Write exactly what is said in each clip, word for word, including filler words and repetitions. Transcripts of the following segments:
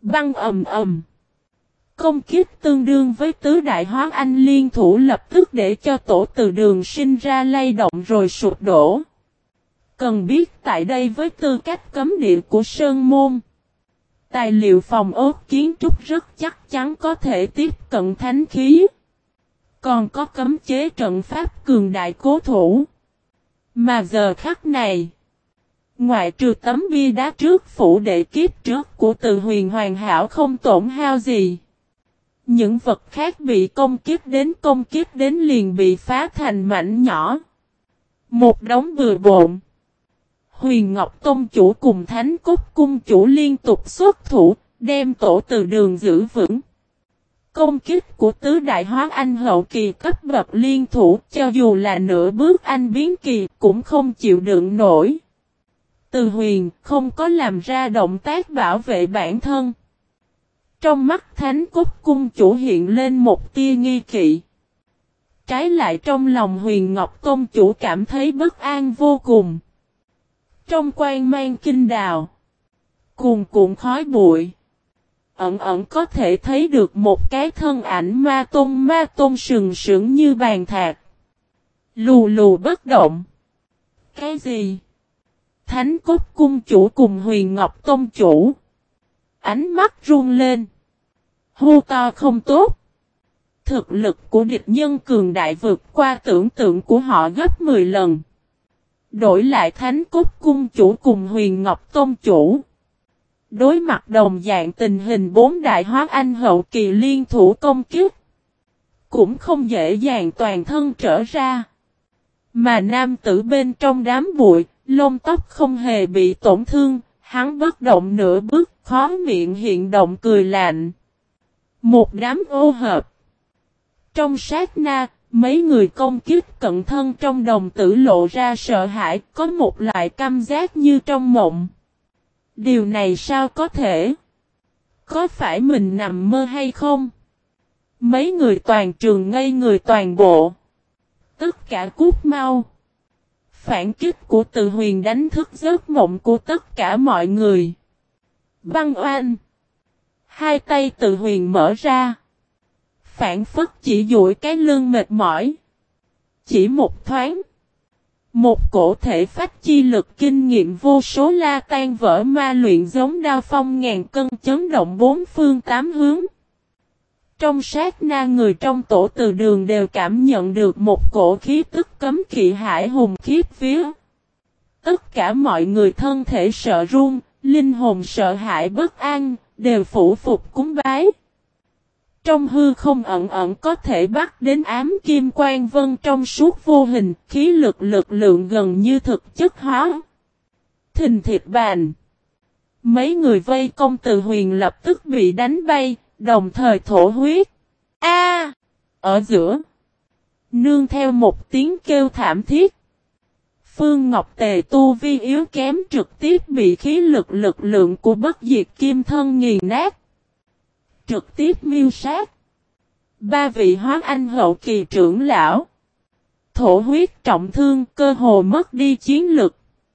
Băng ầm ầm. Công kích tương đương với tứ đại hóa anh liên thủ lập tức để cho tổ từ đường sinh ra lay động rồi sụp đổ. Cần biết tại đây với tư cách cấm địa của Sơn Môn, tài liệu phòng ốt kiến trúc rất chắc chắn có thể tiếp cận thánh khí. Còn có cấm chế trận pháp cường đại cố thủ. Mà giờ khắc này, ngoại trừ tấm bia đá trước phủ đệ kiếp trước của Từ Huyền hoàn hảo không tổn hao gì. Những vật khác bị công kiếp đến công kiếp đến liền bị phá thành mảnh nhỏ. Một đống bừa bộn. Huyền Ngọc Tông chủ cùng Thánh Cốt Cung chủ liên tục xuất thủ, đem tổ từ đường giữ vững. Công kích của tứ đại hóa anh hậu kỳ cấp bậc liên thủ, cho dù là nửa bước anh biến kỳ cũng không chịu đựng nổi. Từ Huyền không có làm ra động tác bảo vệ bản thân. Trong mắt Thánh Cốt Cung chủ hiện lên một tia nghi kỵ. Trái lại trong lòng Huyền Ngọc Tôn chủ cảm thấy bất an vô cùng. Trong quan mang kinh đào, cuồn cuộn khói bụi, ẩn ẩn có thể thấy được một cái thân ảnh ma tôn ma tôn sừng sững như bàn thạch. Lù lù bất động. Cái gì? Thánh Cốt Cung chủ cùng Huyền Ngọc Tôn chủ. Ánh mắt run lên. Hô to không tốt. Thực lực của địch nhân cường đại vượt qua tưởng tượng của họ gấp mười lần. Đổi lại Thánh Cốt Cung chủ cùng Huyền Ngọc Tôn chủ. Đối mặt đồng dạng tình hình bốn đại hóa anh hậu kỳ liên thủ công kích. Cũng không dễ dàng toàn thân trở ra. Mà nam tử bên trong đám bụi, lông tóc không hề bị tổn thương, hắn bất động nửa bước, khó miệng hiện động cười lạnh. Một đám ô hợp. Trong sát na, mấy người công kích cận thân trong đồng tử lộ ra sợ hãi, có một loại cảm giác như trong mộng. Điều này sao có thể? Có phải mình nằm mơ hay không? Mấy người toàn trường ngây người toàn bộ. Tất cả cút mau. Phản kích của Từ Huyền đánh thức giấc mộng của tất cả mọi người. Băng oanh. Hai tay Từ Huyền mở ra. Phản phất chỉ duỗi cái lưng mệt mỏi. Chỉ một thoáng. Một cổ thể phách chi lực kinh nghiệm vô số la tan vỡ ma luyện giống đao phong ngàn cân chấn động bốn phương tám hướng. Trong sát na người trong tổ từ đường đều cảm nhận được một cổ khí tức cấm kỵ hải hùng khiếp vía. Tất cả mọi người thân thể sợ run, linh hồn sợ hãi bất an, đều phủ phục cúng bái. Trong hư không ẩn ẩn có thể bắt đến ám kim quang vân trong suốt vô hình, khí lực lực lượng gần như thực chất hóa. Thình thịt bàn. Mấy người vây công Từ Huyền lập tức bị đánh bay, đồng thời thổ huyết. A! Ở giữa. Nương theo một tiếng kêu thảm thiết. Phương Ngọc Tề tu vi yếu kém trực tiếp bị khí lực lực lượng của bất diệt kim thân nghiền nát. Trực tiếp miêu sát. Ba vị hóa anh hậu kỳ trưởng lão. Thổ huyết trọng thương cơ hồ mất đi chiến lực.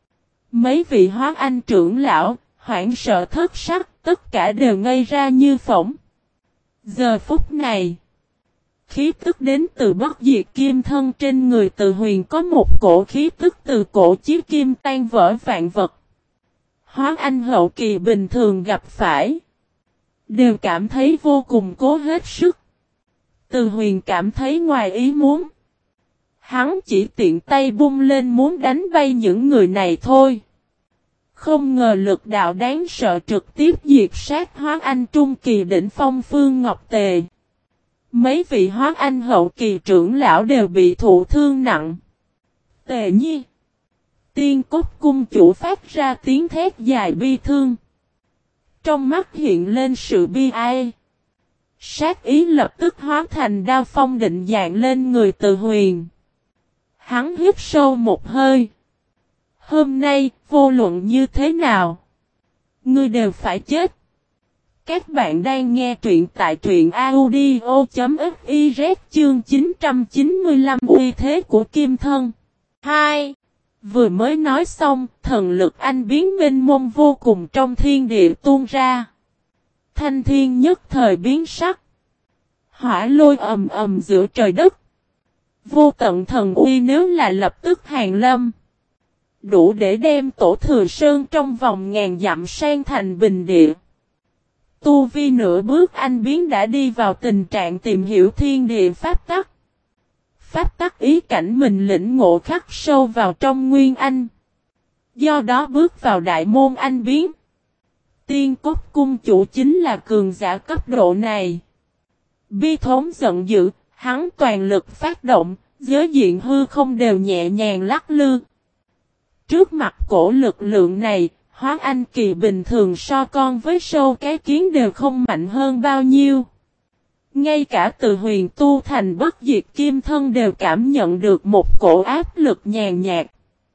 Mấy vị hóa anh trưởng lão, hoảng sợ thất sắc, tất cả đều ngây ra như phỏng. Giờ phút này, khí tức đến từ bất diệt kim thân trên người Từ Huyền có một cổ khí tức từ cổ chí kim tan vỡ vạn vật. Hóa anh hậu kỳ bình thường gặp phải, đều cảm thấy vô cùng cố hết sức. Từ Huyền cảm thấy ngoài ý muốn. Hắn chỉ tiện tay bung lên muốn đánh bay những người này thôi. Không ngờ lực đạo đáng sợ trực tiếp diệt sát hóa anh trung kỳ đỉnh phong Phương Ngọc Tề. Mấy vị hóa anh hậu kỳ trưởng lão đều bị thụ thương nặng. Tề Nhi. Tiên Cốt Cung chủ phát ra tiếng thét dài bi thương. Trong mắt hiện lên sự bi ai. Sát ý lập tức hóa thành đao phong định dạng lên người Từ Huyền. Hắn hít sâu một hơi. Hôm nay, vô luận như thế nào, ngươi đều phải chết. Các bạn đang nghe truyện tại truyện audio.fiz chương chín trăm chín mươi lăm uy thế của Kim Thân. hai. Vừa mới nói xong, thần lực anh biến mênh mông vô cùng trong thiên địa tuôn ra. Thanh Thiên nhất thời biến sắc. Hỏa lôi ầm ầm giữa trời đất. Vô tận thần uy nếu là lập tức hàng lâm. Đủ để đem Tổ Thừa Sơn trong vòng ngàn dặm sang thành bình địa. Tu vi nửa bước anh biến đã đi vào tình trạng tìm hiểu thiên địa pháp tắc. Pháp tắc ý cảnh mình lĩnh ngộ khắc sâu vào trong nguyên anh. Do đó bước vào đại môn anh biến. Tiên Cốt Cung chủ chính là cường giả cấp độ này. Bi thống giận dữ, hắn toàn lực phát động, giới diện hư không đều nhẹ nhàng lắc lư. Trước mặt cổ lực lượng này, Hóa Anh Kỳ bình thường so con với sâu cái kiến đều không mạnh hơn bao nhiêu. Ngay cả từ huyền tu thành bất diệt kim thân đều cảm nhận được một cổ áp lực nhàn nhạt.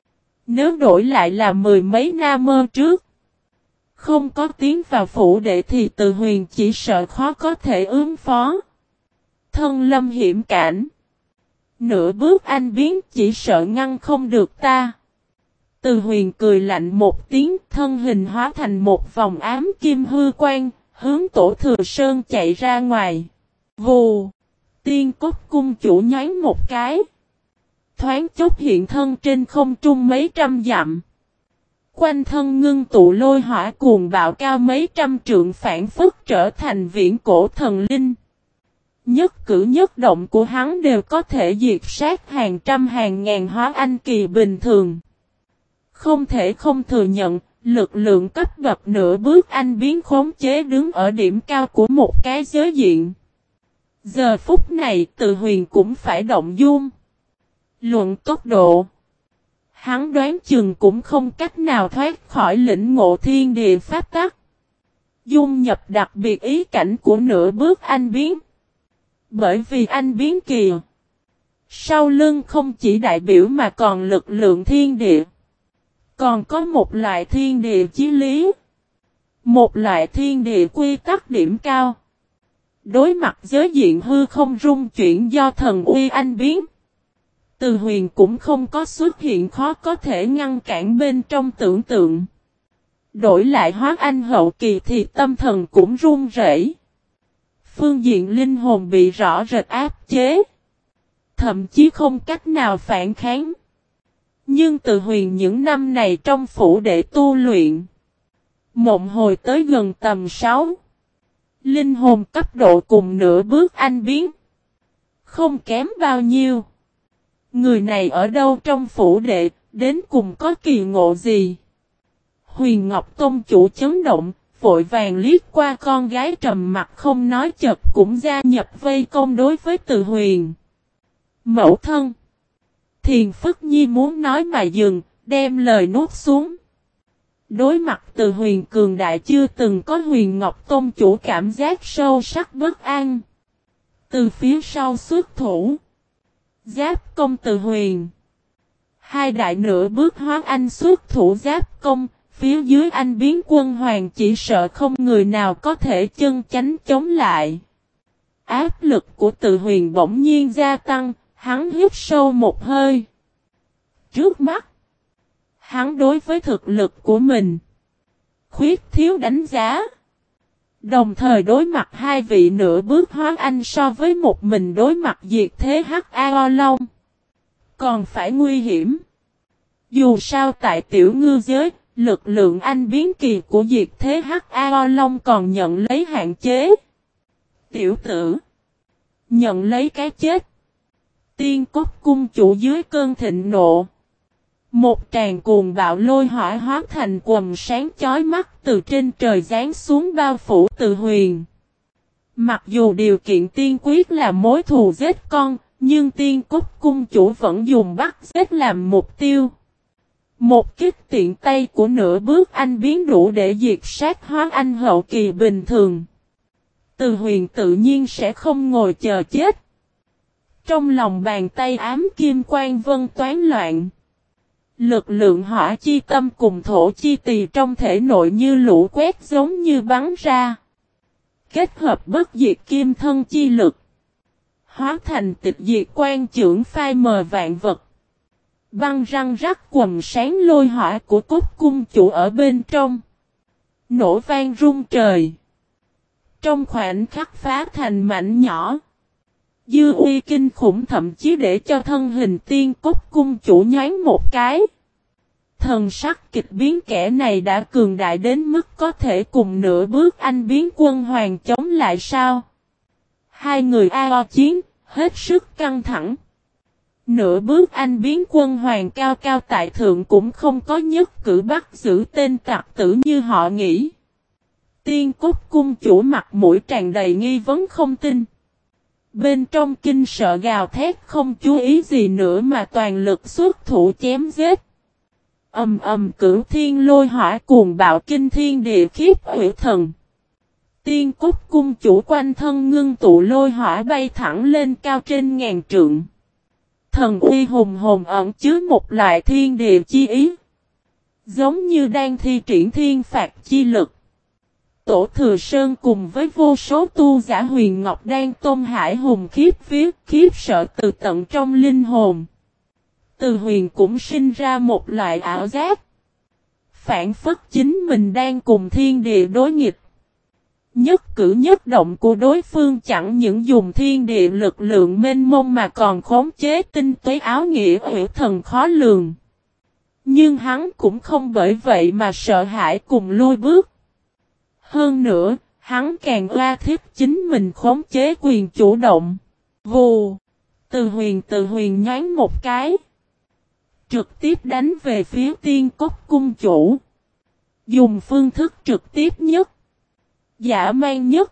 Nếu đổi lại là mười mấy na mơ trước, không có tiến vào phủ đệ thì từ huyền chỉ sợ khó có thể ứng phó. Thân lâm hiểm cảnh. Nửa bước anh biến chỉ sợ ngăn không được ta. Từ huyền cười lạnh một tiếng, thân hình hóa thành một vòng ám kim hư quang, hướng Tổ Thừa Sơn chạy ra ngoài. Vù! Tiên Cốt Cung chủ nhoáng một cái. Thoáng chốc hiện thân trên không trung mấy trăm dặm. Quanh thân ngưng tụ lôi hỏa cuồng bạo cao mấy trăm trượng phản phất trở thành viễn cổ thần linh. Nhất cử nhất động của hắn đều có thể diệt sát hàng trăm hàng ngàn Hóa Anh Kỳ bình thường. Không thể không thừa nhận, lực lượng cấp bậc nửa bước anh biến khống chế đứng ở điểm cao của một cái giới diện. Giờ phút này Từ Huyền cũng phải động dung. Luận tốc độ. Hắn đoán chừng cũng không cách nào thoát khỏi lĩnh ngộ thiên địa pháp tắc. Dung nhập đặc biệt ý cảnh của nửa bước anh biến. Bởi vì anh biến kìa. Sau lưng không chỉ đại biểu mà còn lực lượng thiên địa. Còn có một loại thiên địa chí lý. Một loại thiên địa quy tắc điểm cao. Đối mặt giới diện hư không rung chuyển do thần uy anh biến. Từ huyền cũng không có xuất hiện khó có thể ngăn cản bên trong tưởng tượng. Đổi lại Hóa Anh hậu kỳ thì tâm thần cũng run rẩy. Phương diện linh hồn bị rõ rệt áp chế. Thậm chí không cách nào phản kháng. Nhưng Từ huyền những năm này trong phủ để tu luyện. Mộng hồi tới gần tầm sáu. Linh hồn cấp độ cùng nửa bước anh biến. Không kém bao nhiêu. Người này ở đâu trong phủ đệ, đến cùng có kỳ ngộ gì? Huyền Ngọc Tôn chủ chấn động, vội vàng liếc qua con gái trầm mặt không nói chật cũng gia nhập vây công đối với Từ huyền. Mẫu thân. Thiền Phất Nhi muốn nói mà dừng, đem lời nuốt xuống. Đối mặt Từ huyền cường đại chưa từng có Huyền Ngọc Tôn chủ cảm giác sâu sắc bất an. Từ phía sau xuất thủ. Giáp công Từ huyền. Hai đại nửa bước Hóa Anh xuất thủ giáp công, phía dưới anh biến quân hoàng chỉ sợ không người nào có thể chân chánh chống lại. Áp lực của Từ huyền bỗng nhiên gia tăng, hắn hít sâu một hơi. Trước mắt, hắn đối với thực lực của mình khuyết thiếu đánh giá. Đồng thời đối mặt hai vị nửa bước Hóa Anh so với một mình đối mặt diệt thế Hắc A Long. Còn phải nguy hiểm. Dù sao tại tiểu ngư giới, lực lượng anh biến kỳ của diệt thế Hắc A Long còn nhận lấy hạn chế. Tiểu tử. Nhận lấy cái chết. Tiên Cốt Cung chủ dưới cơn thịnh nộ. Một tràng cuồng bạo lôi hỏa hóa thành quần sáng chói mắt từ trên trời giáng xuống bao phủ Từ huyền. Mặc dù điều kiện tiên quyết là mối thù giết con, nhưng Tiên Cốt Cung chủ vẫn dùng bắt giết làm mục tiêu. Một kích tiện tay của nửa bước anh biến đủ để diệt sát Hóa Anh hậu kỳ bình thường. Từ huyền tự nhiên sẽ không ngồi chờ chết. Trong lòng bàn tay ám kim quang vân toán loạn. Lực lượng hỏa chi tâm cùng thổ chi tỳ trong thể nội như lũ quét giống như bắn ra. Kết hợp bất diệt kim thân chi lực. Hóa thành tịch diệt quan trưởng phai mờ vạn vật. Băng răng rắc quầm sáng lôi hỏa của cốt cung chủ ở bên trong. Nổ vang rung trời. Trong khoảnh khắc phá thành mảnh nhỏ. Dư uy kinh khủng thậm chí để cho thân hình Tiên Cốt cung chủ nhoáng một cái. Thần sắc kịch biến, kẻ này đã cường đại đến mức có thể cùng nửa bước anh biến quân hoàng chống lại sao? Hai người a o chiến, hết sức căng thẳng. Nửa bước anh biến quân hoàng cao cao tại thượng cũng không có nhất cử bắt giữ tên tặc tử như họ nghĩ. Tiên Cốt cung chủ mặt mũi tràn đầy nghi vấn không tin. Bên trong kinh sợ gào thét không chú ý gì nữa mà toàn lực xuất thủ chém giết. Ầm ầm cửu thiên lôi hỏa cuồng bạo kinh thiên địa khiếp hủy thần. Tiên Cốt cung chủ quanh thân ngưng tụ lôi hỏa bay thẳng lên cao trên ngàn trượng. Thần uy hùng hồn ẩn chứa một loại thiên địa chi ý. Giống như đang thi triển thiên phạt chi lực. Tổ Thừa Sơn cùng với vô số tu giả huyền ngọc đang tôn hải hùng khiếp vía khiếp sợ từ tận trong linh hồn. Từ huyền cũng sinh ra một loại ảo giác. Phản phất chính mình đang cùng thiên địa đối nghịch. Nhất cử nhất động của đối phương chẳng những dùng thiên địa lực lượng mênh mông mà còn khống chế tinh túy áo nghĩa hủy thần khó lường. Nhưng hắn cũng không bởi vậy mà sợ hãi cùng lùi bước. Hơn nữa, hắn càng oa thiết chính mình khống chế quyền chủ động. Vù! Từ huyền từ huyền nhoáng một cái. Trực tiếp đánh về phía Tiên Cốt cung chủ. Dùng phương thức trực tiếp nhất. Dã man nhất.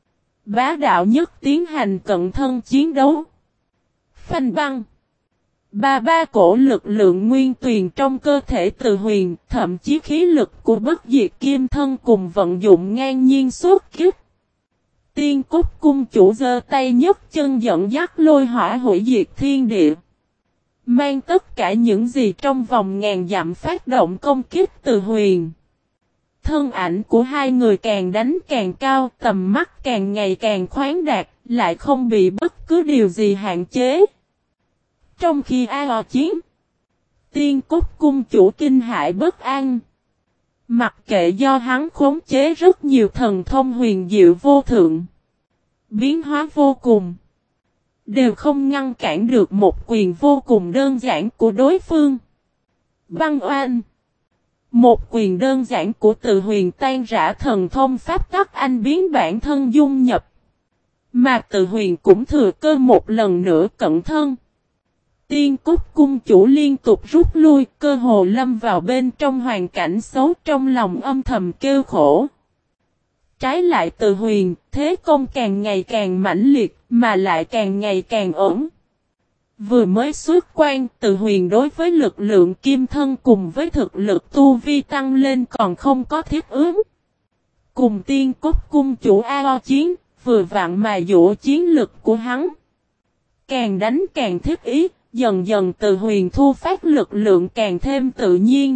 Bá đạo nhất tiến hành cận thân chiến đấu. Phanh băng. Ba ba cổ lực lượng nguyên tuyền trong cơ thể Từ huyền, thậm chí khí lực của bất diệt kim thân cùng vận dụng ngang nhiên xuất kích. Tiên Cốt cung chủ giơ tay nhấc chân dẫn dắt lôi hỏa hủy diệt thiên địa. Mang tất cả những gì trong vòng ngàn dặm phát động công kích Từ huyền. Thân ảnh của hai người càng đánh càng cao, tầm mắt càng ngày càng khoáng đạt, lại không bị bất cứ điều gì hạn chế. Trong khi a o chiến, Tiên Cốt cung chủ kinh hãi bất an. Mặc kệ do hắn khống chế rất nhiều thần thông huyền diệu vô thượng, biến hóa vô cùng, đều không ngăn cản được một quyền vô cùng đơn giản của đối phương. Băng oanh. Một quyền đơn giản của Từ huyền tan rã thần thông pháp tắc anh biến bản thân dung nhập. Mà Từ huyền cũng thừa cơ một lần nữa cận thân. Tiên Cốt cung chủ liên tục rút lui, cơ hồ lâm vào bên trong hoàn cảnh xấu, trong lòng âm thầm kêu khổ. Trái lại Từ huyền, thế công càng ngày càng mãnh liệt, mà lại càng ngày càng ổn. Vừa mới xuất quan, Từ huyền đối với lực lượng kim thân cùng với thực lực tu vi tăng lên còn không có thiết ứng. Cùng Tiên Cốt cung chủ a o chiến, vừa vặn mà dỗ chiến lực của hắn. Càng đánh càng thiết ý, dần dần Từ huyền thu phát lực lượng càng thêm tự nhiên.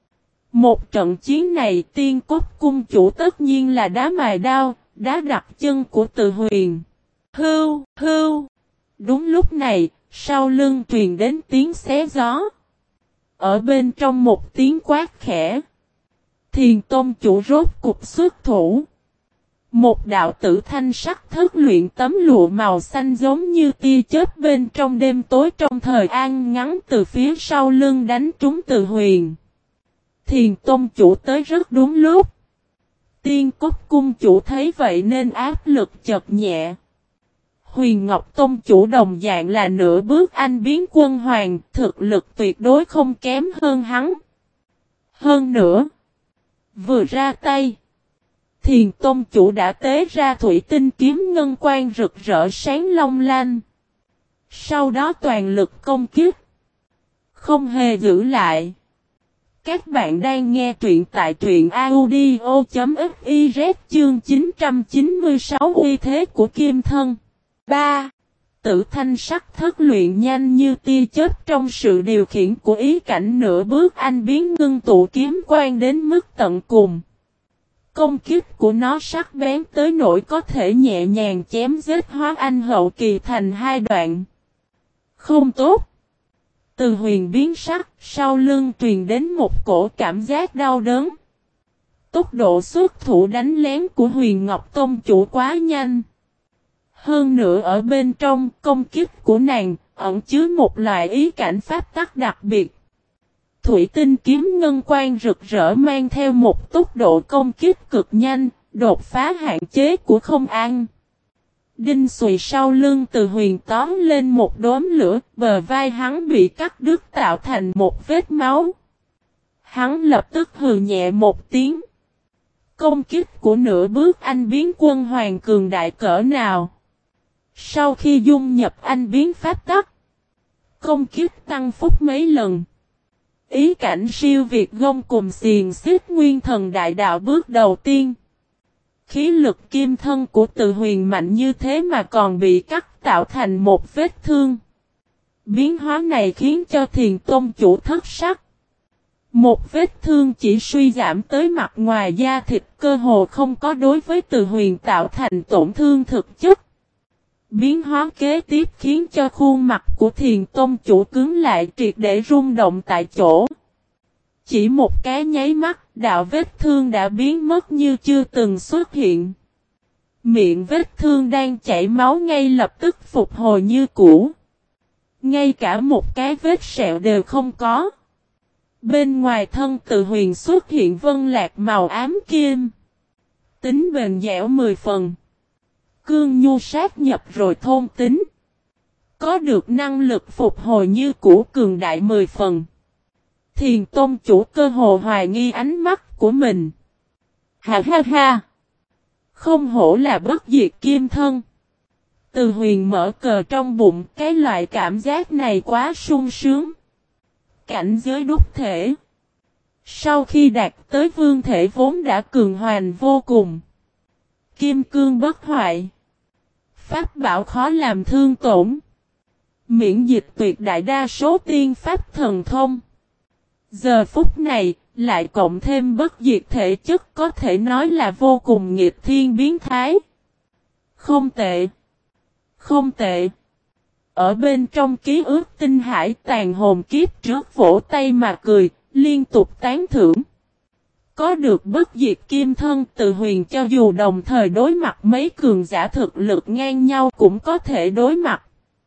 Một trận chiến này Tiên Cốt cung chủ tất nhiên là đá mài đao, đá đặt chân của Từ huyền. Hưu, hưu. Đúng lúc này, sau lưng truyền đến tiếng xé gió. Ở bên trong một tiếng quát khẽ, Thiền Tôn chủ rốt cục xuất thủ. Một đạo tử thanh sắc thức luyện tấm lụa màu xanh giống như tia chớp bên trong đêm tối trong thời an ngắn từ phía sau lưng đánh trúng Từ huyền. Thiền Tôn chủ tới rất đúng lúc. Tiên Cốt cung chủ thấy vậy nên áp lực chật nhẹ. Huyền Ngọc Tôn chủ đồng dạng là nửa bước anh biến quân hoàng, thực lực tuyệt đối không kém hơn hắn. Hơn nữa, vừa ra tay, Thiền Tôn chủ đã tế ra thủy tinh kiếm ngân quang rực rỡ sáng long lanh. Sau đó toàn lực công kích, không hề giữ lại. Các bạn đang nghe truyện tại truyện audio chấm fiz chương chín trăm chín mươi sáu uy thế của Kim Thân. ba. Tử thanh sắc thất luyện nhanh như tia chớp trong sự điều khiển của ý cảnh nửa bước anh biến ngưng tụ kiếm quang đến mức tận cùng. Công kích của nó sắc bén tới nỗi có thể nhẹ nhàng chém giết hóa anh hậu kỳ thành hai đoạn. Không tốt. Từ huyền biến sắc, sau lưng truyền đến một cổ cảm giác đau đớn. tốc độ xuất thủ đánh lén của Huyền Ngọc Tông chủ quá nhanh. Hơn nữa ở bên trong công kích của nàng, ẩn chứa một loại ý cảnh pháp tắc đặc biệt. Thủy tinh kiếm ngân quang rực rỡ mang theo một tốc độ công kích cực nhanh, đột phá hạn chế của không an. Đinh xùy sau lưng Từ Huyền tóm lên một đốm lửa, bờ vai hắn bị cắt đứt tạo thành một vết máu. Hắn lập tức hừ nhẹ một tiếng. Công kích của nửa bước anh biến quân hoàng cường đại cỡ nào. Sau khi dung nhập anh biến pháp tắc, công kích tăng phúc mấy lần. Ý cảnh siêu việt gông cùng xiềng xích nguyên thần đại đạo bước đầu tiên. Khí lực kim thân của Từ Huyền mạnh như thế mà còn bị cắt tạo thành một vết thương. Biến hóa này khiến cho Thiền Tôn chủ thất sắc. Một vết thương chỉ suy giảm tới mặt ngoài da thịt, cơ hồ không có đối với Từ Huyền tạo thành tổn thương thực chất. Biến hóa kế tiếp khiến cho khuôn mặt của Thiền Tôn chủ cứng lại, triệt để rung động tại chỗ. Chỉ một cái nháy mắt, đạo vết thương đã biến mất như chưa từng xuất hiện. Miệng vết thương đang chảy máu ngay lập tức phục hồi như cũ. Ngay cả một cái vết sẹo đều không có. Bên ngoài thân Từ Huyền xuất hiện vân lạc màu ám kim. Tính bền dẻo mười phần. Cương nhu sát nhập rồi thôn tính. Có được năng lực phục hồi như cũ cường đại mười phần. Thiền Tôn chủ cơ hồ hoài nghi ánh mắt của mình. Ha ha ha. Không hổ là bất diệt kim thân. Từ Huyền mở cờ trong bụng, cái loại cảm giác này quá sung sướng. Cảnh giới đúc thể. Sau khi đạt tới vương thể vốn đã cường hoành vô cùng. Kim cương bất hoại. Pháp bảo khó làm thương tổn. Miễn dịch tuyệt đại đa số tiên pháp thần thông. Giờ phút này, lại cộng thêm bất diệt thể chất, có thể nói là vô cùng nghịch thiên biến thái. Không tệ. Không tệ. Ở bên trong ký ức tinh hải, Tàn hồn kiếp trước vỗ tay mà cười, liên tục tán thưởng. Có được bất diệt kim thân, Từ Huyền cho dù đồng thời đối mặt mấy cường giả thực lực ngang nhau cũng có thể đối mặt.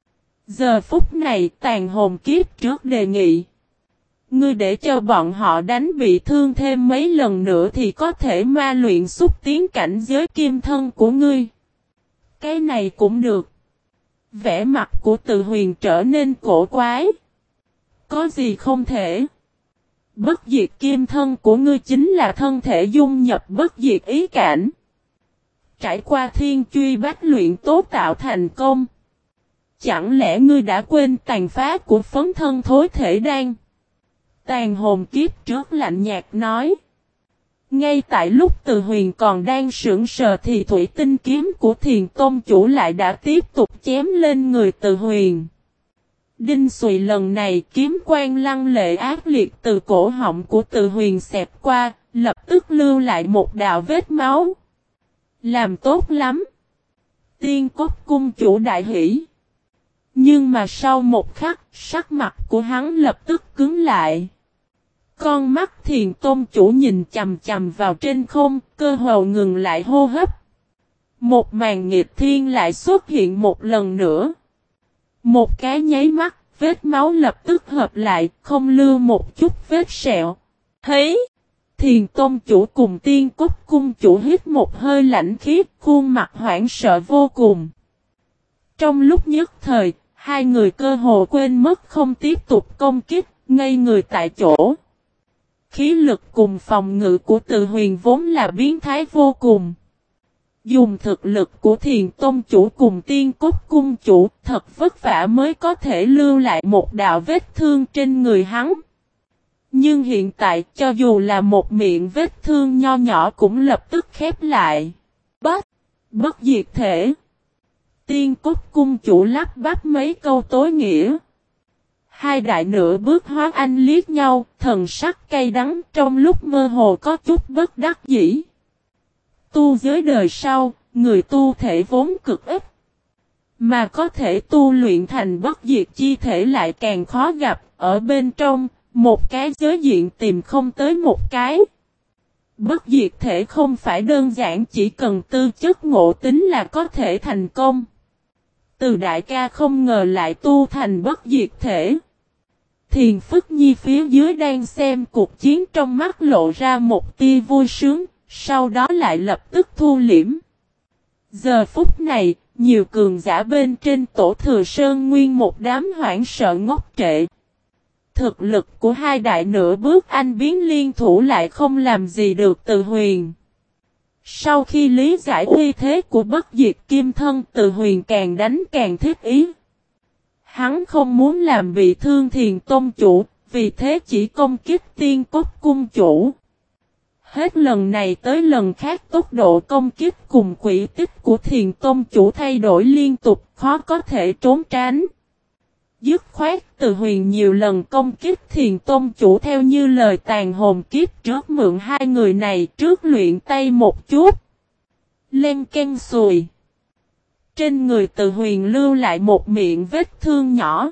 Giờ phút này Tàn hồn kiếp trước đề nghị. Ngươi để cho bọn họ đánh bị thương thêm mấy lần nữa thì có thể ma luyện xúc tiến cảnh giới kim thân của ngươi. Cái này cũng được. Vẻ mặt của Từ Huyền trở nên cổ quái. Có gì không thể? Bất diệt kim thân của ngươi chính là thân thể dung nhập bất diệt ý cảnh. Trải qua thiên truy bách luyện tố tạo thành công. Chẳng lẽ ngươi đã quên tàn phá của phấn thân thối thể đan? Tàn hồn kiếp trước lạnh nhạt nói. Ngay tại lúc Từ Huyền còn đang sững sờ thì thủy tinh kiếm của Thiền Tôn chủ lại đã tiếp tục chém lên người Từ Huyền. Đinh xùy lần này kiếm quang lăng lệ ác liệt từ cổ họng của Từ Huyền xẹp qua, lập tức lưu lại một đạo vết máu. Làm tốt lắm. Tiên cốt cung chủ đại hỷ. Nhưng mà sau một khắc, sắc mặt của hắn lập tức cứng lại. Con mắt Thiền Tôn chủ nhìn chầm chầm vào trên không, cơ hồ ngừng lại hô hấp. Một màn nghịch thiên lại xuất hiện một lần nữa. Một cái nháy mắt, vết máu lập tức hợp lại, không lưu một chút vết sẹo. Thấy, Thiền Tôn chủ cùng Tiên Cốt cung chủ hít một hơi lạnh khiếp, khuôn mặt hoảng sợ vô cùng. Trong lúc nhất thời, hai người cơ hồ quên mất không tiếp tục công kích, ngây người tại chỗ. Khí lực cùng phòng ngự của Từ Huyền vốn là biến thái vô cùng. Dùng thực lực của Thiền Tôn chủ cùng Tiên Cốt cung chủ thật vất vả mới có thể lưu lại một đạo vết thương trên người hắn. Nhưng hiện tại cho dù là một miệng vết thương nho nhỏ cũng lập tức khép lại. Bất, bất diệt thể. Tiên Cốt cung chủ lắp bắp mấy câu tối nghĩa. Hai đại nửa bước hóa anh liếc nhau, thần sắc cay đắng trong lúc mơ hồ có chút bất đắc dĩ. Tu giới đời sau, người tu thể vốn cực ít. Mà có thể tu luyện thành bất diệt chi thể lại càng khó gặp, ở bên trong, một cái giới diện tìm không tới một cái. Bất diệt thể không phải đơn giản chỉ cần tư chất ngộ tính là có thể thành công. Từ đại ca không ngờ lại tu thành bất diệt thể. Thiền Phức Nhi phía dưới đang xem cuộc chiến trong mắt lộ ra một tia vui sướng, sau đó lại lập tức thu liễm. Giờ phút này, nhiều cường giả bên trên tổ Thừa Sơn nguyên một đám hoảng sợ ngốc trệ. Thực lực của hai đại nửa bước anh biến liên thủ lại không làm gì được Từ Huyền. Sau khi lý giải uy thế của bất diệt kim thân, Từ Huyền càng đánh càng thiết ý. Hắn không muốn làm bị thương Thiền Tôn chủ, vì thế chỉ công kích Tiên Cốt cung chủ. Hết lần này tới lần khác tốc độ công kích cùng quỹ tích của Thiền Tôn chủ thay đổi liên tục, khó có thể trốn tránh. Dứt khoát Từ Huyền nhiều lần công kích Thiền Tôn chủ theo như lời tàn hồn kiếp trước mượn hai người này trước luyện tay một chút. Len ken sùi. Trên người Từ Huyền lưu lại một miệng vết thương nhỏ.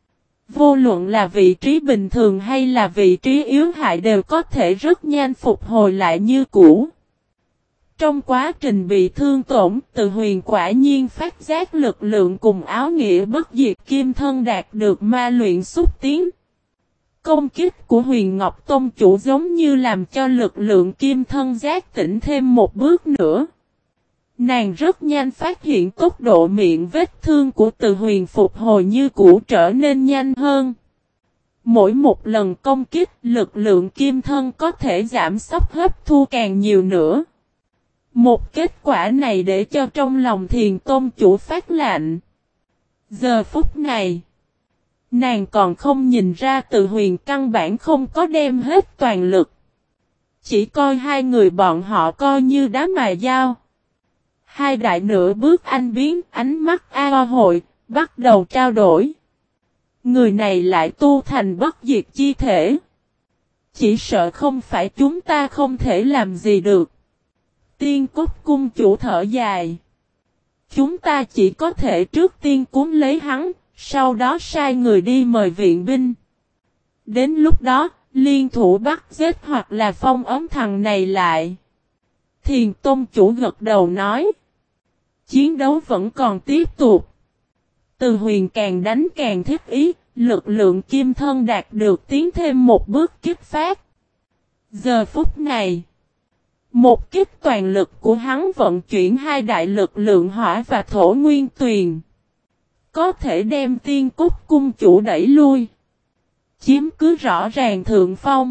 Vô luận là vị trí bình thường hay là vị trí yếu hại đều có thể rất nhanh phục hồi lại như cũ. Trong quá trình bị thương tổn, Từ Huyền quả nhiên phát giác lực lượng cùng áo nghĩa bất diệt kim thân đạt được ma luyện xúc tiến. Công kích của Huyền Ngọc Tông chủ giống như làm cho lực lượng kim thân giác tỉnh thêm một bước nữa. Nàng rất nhanh phát hiện tốc độ miệng vết thương của Từ Huyền phục hồi như cũ trở nên nhanh hơn. Mỗi một lần công kích, lực lượng kim thân có thể giảm sốc hấp thu càng nhiều nữa. Một kết quả này để cho trong lòng Thiền Tôn chủ phát lạnh. Giờ phút này, nàng còn không nhìn ra Từ Huyền căn bản không có đem hết toàn lực. Chỉ coi hai người bọn họ coi như đá mài dao. Hai đại nửa bước anh biến ánh mắt A hội, bắt đầu trao đổi. Người này lại tu thành bất diệt chi thể. Chỉ sợ không phải chúng ta không thể làm gì được. Tiên Cốt cung chủ thở dài. Chúng ta chỉ có thể trước tiên cúm lấy hắn, sau đó sai người đi mời viện binh. Đến lúc đó, liên thủ bắt giết hoặc là phong ấm thằng này lại. Thiền Tôn chủ gật đầu nói. Chiến đấu vẫn còn tiếp tục. Từ Huyền càng đánh càng thiết ý, lực lượng kim thân đạt được tiến thêm một bước kích phát. Giờ phút này, một kích toàn lực của hắn vận chuyển hai đại lực lượng hỏa và thổ nguyên tuyền. Có thể đem Tiên Cốt cung chủ đẩy lui. Chiếm cứ rõ ràng thượng phong.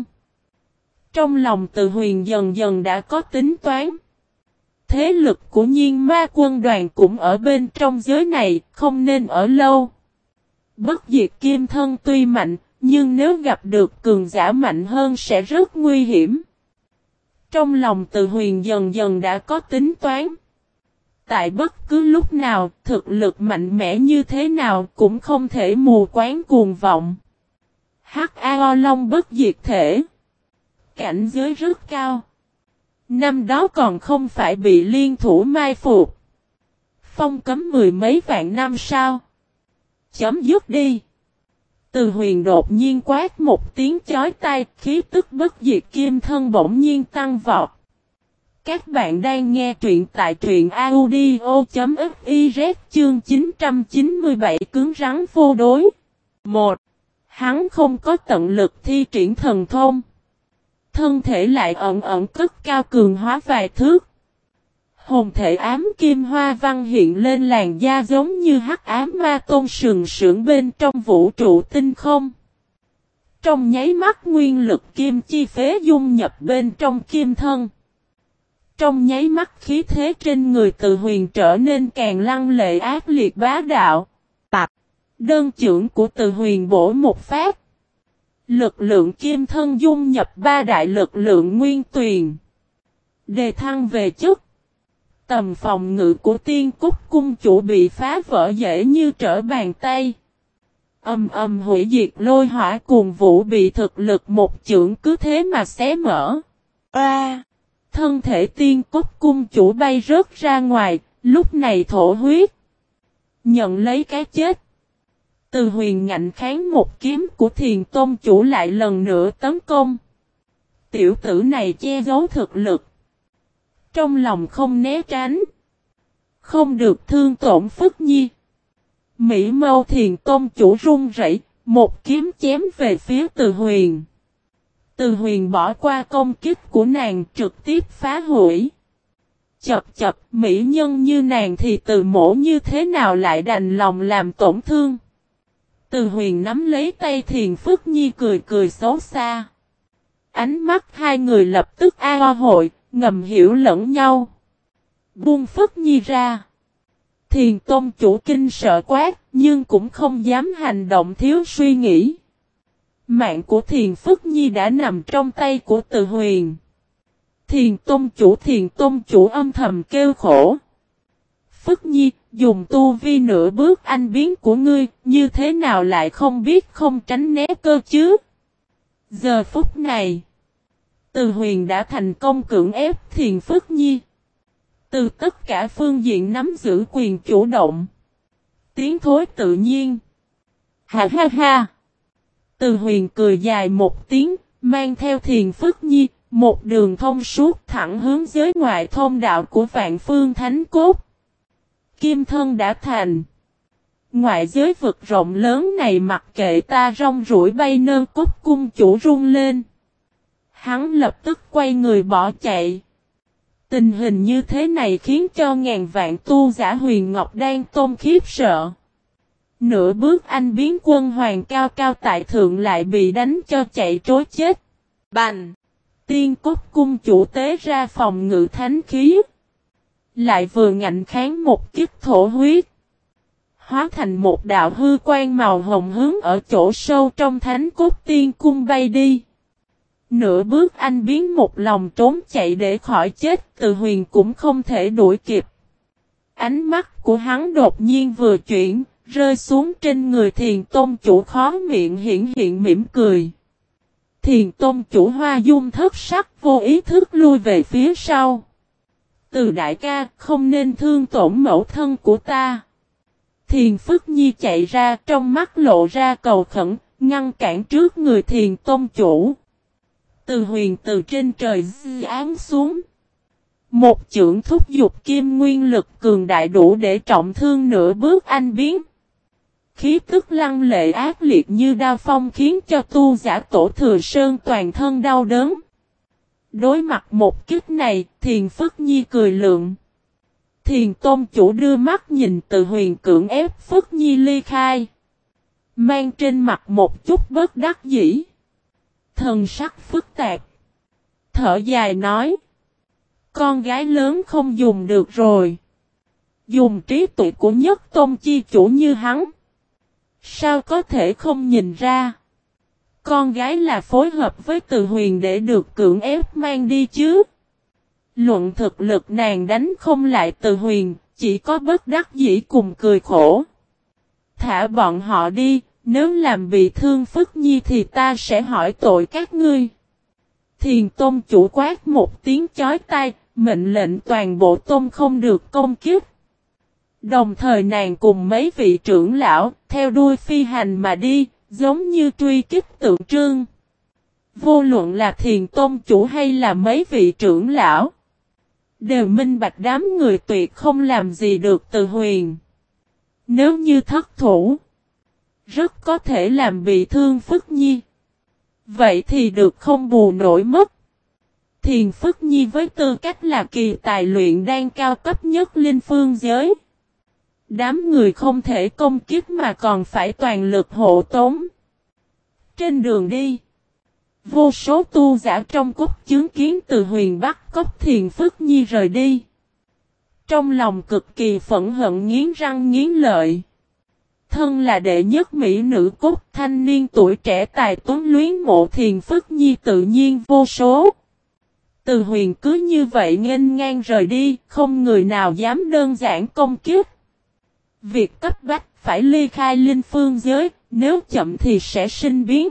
Trong lòng Từ Huyền dần dần đã có tính toán. Thế lực của Nhiên Ma quân đoàn cũng ở bên trong giới này, không nên ở lâu. Bất diệt kim thân tuy mạnh, nhưng nếu gặp được cường giả mạnh hơn sẽ rất nguy hiểm. Trong lòng Từ Huyền dần dần đã có tính toán. Tại bất cứ lúc nào, thực lực mạnh mẽ như thế nào cũng không thể mù quáng cuồng vọng. Hắc A Long bất diệt thể. Cảnh giới rất cao. Năm đó còn không phải bị liên thủ mai phục. Phong cấm mười mấy vạn năm sao? Chấm dứt đi. Từ Huyền đột nhiên quát một tiếng chói tai, khí tức bất diệt kim thân bỗng nhiên tăng vọt. Các bạn đang nghe truyện tại truyện audio.fiz chương chín trăm chín mươi bảy cứng rắn vô đối. một. Hắn không có tận lực thi triển thần thông. Thân thể lại ẩn ẩn cất cao cường hóa vài thước. Hồn thể ám kim hoa văn hiện lên làn da giống như hắc ám ma tôn sừng sững bên trong vũ trụ tinh không. Trong nháy mắt nguyên lực kim chi phế dung nhập bên trong kim thân. Trong nháy mắt khí thế trên người Từ Huyền trở nên càng lăng lệ ác liệt bá đạo. Tạp. Đơn chưởng của Từ Huyền bổ một phát. Lực lượng kim thân dung nhập ba đại lực lượng nguyên tuyền. Đề thăng về chức. Tầm phòng ngự của Tiên Cốt cung chủ bị phá vỡ dễ như trở bàn tay. Âm âm hủy diệt lôi hỏa cuồng vũ bị thực lực một chưởng cứ thế mà xé mở. A! Thân thể Tiên Cốt cung chủ bay rớt ra ngoài, lúc này thổ huyết. Nhận lấy cái chết. Từ Huyền ngạnh kháng một kiếm của Thiền Tôn chủ lại lần nữa tấn công. tiểu tử này che giấu thực lực. Trong lòng không né tránh. Không được thương tổn Phất Nhi. Mỹ Mâu Thiền Tôn chủ run rẩy, một kiếm chém về phía Từ Huyền. Từ Huyền bỏ qua công kích của nàng trực tiếp phá hủy. Chập chập, mỹ nhân như nàng thì Từ Mỗ như thế nào lại đành lòng làm tổn thương. Từ Huyền nắm lấy tay Thiền Phất Nhi cười cười xấu xa. Ánh mắt hai người lập tức a hội, ngầm hiểu lẫn nhau. Buông Phất Nhi ra. Thiền Tôn chủ kinh sợ quát, nhưng cũng không dám hành động thiếu suy nghĩ. Mạng của Thiền Phất Nhi đã nằm trong tay của Từ Huyền. Thiền Tôn chủ Thiền Tôn chủ âm thầm kêu khổ. Phất Nhi, dùng tu vi nửa bước anh biến của ngươi, như thế nào lại không biết không tránh né cơ chứ? Giờ phút này, Từ Huyền đã thành công cưỡng ép Thiền Phất Nhi. Từ tất cả phương diện nắm giữ quyền chủ động. Tiếng thối tự nhiên. Ha ha ha. Từ Huyền cười dài một tiếng, mang theo Thiền Phất Nhi, một đường thông suốt thẳng hướng giới ngoại thông đạo của Vạn Phương Thánh Cốt. Kim thân đã thành. Ngoại giới vực rộng lớn này mặc kệ ta rong ruổi bay nơ cốt cung chủ rung lên. Hắn lập tức quay người bỏ chạy. Tình hình như thế này khiến cho ngàn vạn tu giả Huyền Ngọc Đan Tôn khiếp sợ. Nửa bước anh biến quân hoàng cao cao tại thượng lại bị đánh cho chạy trối chết. Bành! Tiên cốt cung chủ tế ra phòng ngự thánh khí. Lại vừa ngạnh kháng một kiếp thổ huyết. Hóa thành một đạo hư quang màu hồng hướng ở chỗ sâu trong thánh cốt tiên cung bay đi. Nửa bước anh biến một lòng trốn chạy để khỏi chết, Từ Huyền cũng không thể đuổi kịp. Ánh mắt của hắn đột nhiên vừa chuyển, rơi xuống trên người Thiền Tôn chủ khó miệng hiển hiện mỉm cười. Thiền Tôn chủ hoa dung thất sắc vô ý thức lui về phía sau. Từ đại ca không nên thương tổn mẫu thân của ta. Thiền Phất Nhi chạy ra trong mắt lộ ra cầu khẩn, ngăn cản trước người Thiền Tôn chủ. Từ Huyền từ trên trời giáng xuống. Một chưởng thúc dục kim nguyên lực cường đại đủ để trọng thương nửa bước anh biến. Khí tức lăng lệ ác liệt như đao phong khiến cho tu giả Tổ Thừa Sơn toàn thân đau đớn. Đối mặt một kích này, Thiền Phất Nhi cười lượng. Thiền Tôn chủ đưa mắt nhìn Từ Huyền cưỡng ép Phất Nhi ly khai. Mang trên mặt một chút bất đắc dĩ. Thần sắc phức tạp. Thở dài nói. Con gái lớn không dùng được rồi. Dùng trí tuệ của nhất tôn chi chủ như hắn. Sao có thể không nhìn ra. Con gái là phối hợp với Từ Huyền để được cưỡng ép mang đi chứ. Luận thực lực nàng đánh không lại Từ Huyền, chỉ có bất đắc dĩ cùng cười khổ. Thả bọn họ đi, nếu làm bị thương Phất Nhi thì ta sẽ hỏi tội các ngươi. Thiền Tôn chủ quát một tiếng chói tai, mệnh lệnh toàn bộ tôn không được công kiếp. Đồng thời nàng cùng mấy vị trưởng lão, theo đuôi phi hành mà đi, giống như truy kích tượng trưng. Vô luận là Thiền Tôn chủ hay là mấy vị trưởng lão, đều minh bạch đám người tuyệt không làm gì được Từ Huyền. Nếu như thất thủ, rất có thể làm bị thương Phất Nhi. Vậy thì được không bù nổi mất. Thiền Phất Nhi với tư cách là kỳ tài luyện đan cao cấp nhất linh phương giới. Đám người không thể công kích mà còn phải toàn lực hộ tống. Trên đường đi, vô số tu giả trong cốt chứng kiến Từ Huyền bắt cóc Thiền Phất Nhi rời đi. Trong lòng cực kỳ phẫn hận nghiến răng nghiến lợi. Thân là đệ nhất mỹ nữ cốt thanh niên tuổi trẻ tài tuấn luyến mộ Thiền Phất Nhi tự nhiên vô số. Từ Huyền cứ như vậy nghênh ngang rời đi, không người nào dám đơn giản công kích. Việc cấp bách phải ly khai linh phương giới, nếu chậm thì sẽ sinh biến.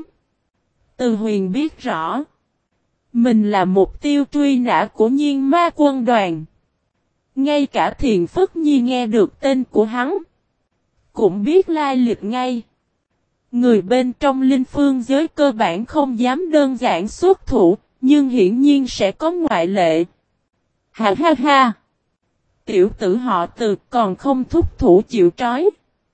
Từ Huyền biết rõ, mình là mục tiêu truy nã của Nhiên Ma quân đoàn. Ngay cả Thiền Phất Nhi nghe được tên của hắn, cũng biết lai lịch ngay. Người bên trong linh phương giới cơ bản không dám đơn giản xuất thủ, nhưng hiển nhiên sẽ có ngoại lệ. Ha ha ha! Tiểu tử họ Từ còn không thúc thủ chịu trói.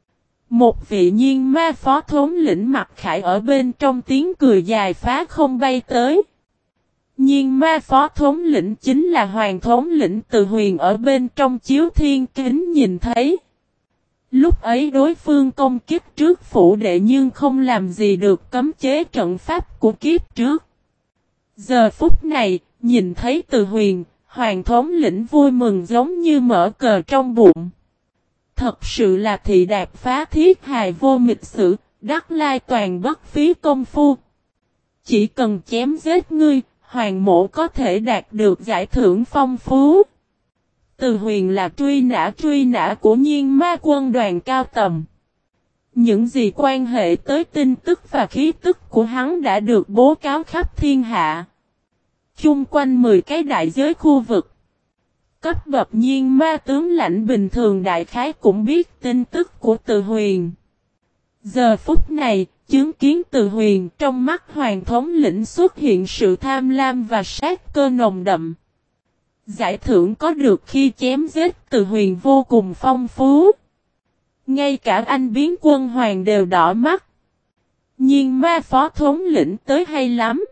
Một vị nhiên ma phó thống lĩnh Mặc Khải ở bên trong tiếng cười dài phá không bay tới. Nhiên ma phó thống lĩnh chính là hoàng thống lĩnh Từ Huyền ở bên trong chiếu thiên kính nhìn thấy. Lúc ấy đối phương công kiếp trước phủ đệ nhưng không làm gì được cấm chế trận pháp của kiếp trước. Giờ phút này, nhìn thấy Từ Huyền, hoàng thống lĩnh vui mừng giống như mở cờ trong bụng. Thật sự là thị đạt phá thiết hài vô mịch sử, đắc lai toàn bất phí công phu. Chỉ cần chém giết ngươi, hoàng mộ có thể đạt được giải thưởng phong phú. Từ Huyền là truy nã truy nã của nhiên ma quân đoàn cao tầm. Những gì quan hệ tới tin tức và khí tức của hắn đã được bố cáo khắp thiên hạ. Chung quanh mười cái đại giới khu vực. Cấp bậc nhiên ma tướng lãnh bình thường đại khái cũng biết tin tức của Từ Huyền. Giờ phút này, chứng kiến Từ Huyền trong mắt hoàng thống lĩnh xuất hiện sự tham lam và sát cơ nồng đậm. Giải thưởng có được khi chém giết Từ Huyền vô cùng phong phú. Ngay cả anh biến quân hoàng đều đỏ mắt. Nhiên ma phó thống lĩnh tới hay lắm.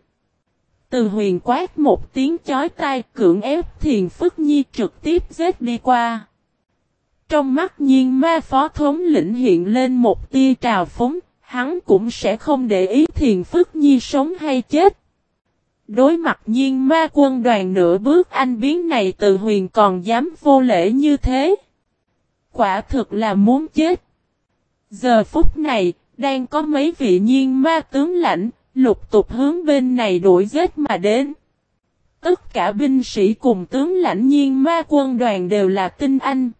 Từ Huyền quát một tiếng chói tai cưỡng ép Thiền Phức Nhi trực tiếp giết đi qua. Trong mắt nhiên ma phó thống lĩnh hiện lên một tia trào phúng, hắn cũng sẽ không để ý Thiền Phức Nhi sống hay chết. Đối mặt nhiên ma quân đoàn nửa bước anh biến này Từ Huyền còn dám vô lễ như thế. Quả thực là muốn chết. Giờ phút này, đang có mấy vị nhiên ma tướng lãnh, lục tục hướng bên này đuổi giết mà đến. Tất cả binh sĩ cùng tướng lãnh nhiên ma quân đoàn đều là tinh anh.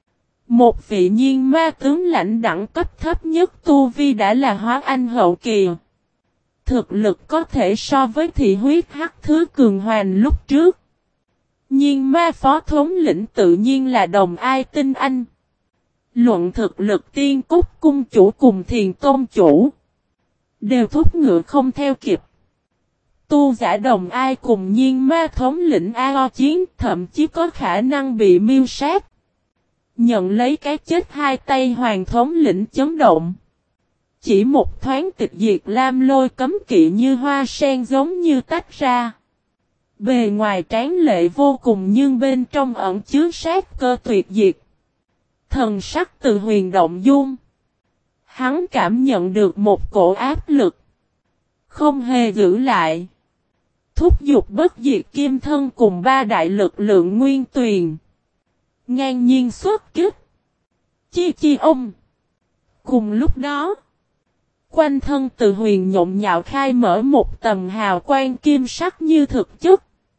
Một vị nhiên ma tướng lãnh đẳng cấp thấp nhất tu vi đã là hóa anh hậu kỳ. Thực lực có thể so với thị huyết hắc thứ cường hoàn lúc trước. Nhiên ma phó thống lĩnh tự nhiên là đồng ai tinh anh. Luận thực lực tiên cốt cung chủ cùng thiền tôn chủ. Đều thúc ngựa không theo kịp. Tu giả đồng ai cùng nhiên ma thống lĩnh A O chiến thậm chí có khả năng bị miêu sát. Nhận lấy cái chết hai tay hoàng thống lĩnh chấn động. Chỉ một thoáng tịch diệt lam lôi cấm kỵ như hoa sen giống như tách ra. Bề ngoài tráng lệ vô cùng nhưng bên trong ẩn chứa sát cơ tuyệt diệt. Thần sắc Từ Huyền động dung. Hắn cảm nhận được một cổ áp lực. Không hề giữ lại. Thúc giục bất diệt kim thân cùng ba đại lực lượng nguyên tuyền. Ngang nhiên xuất kích. Chi chi ông. Cùng lúc đó. Quanh thân Từ Huyền nhộn nhạo khai mở một tầng hào quang kim sắc như thực chất.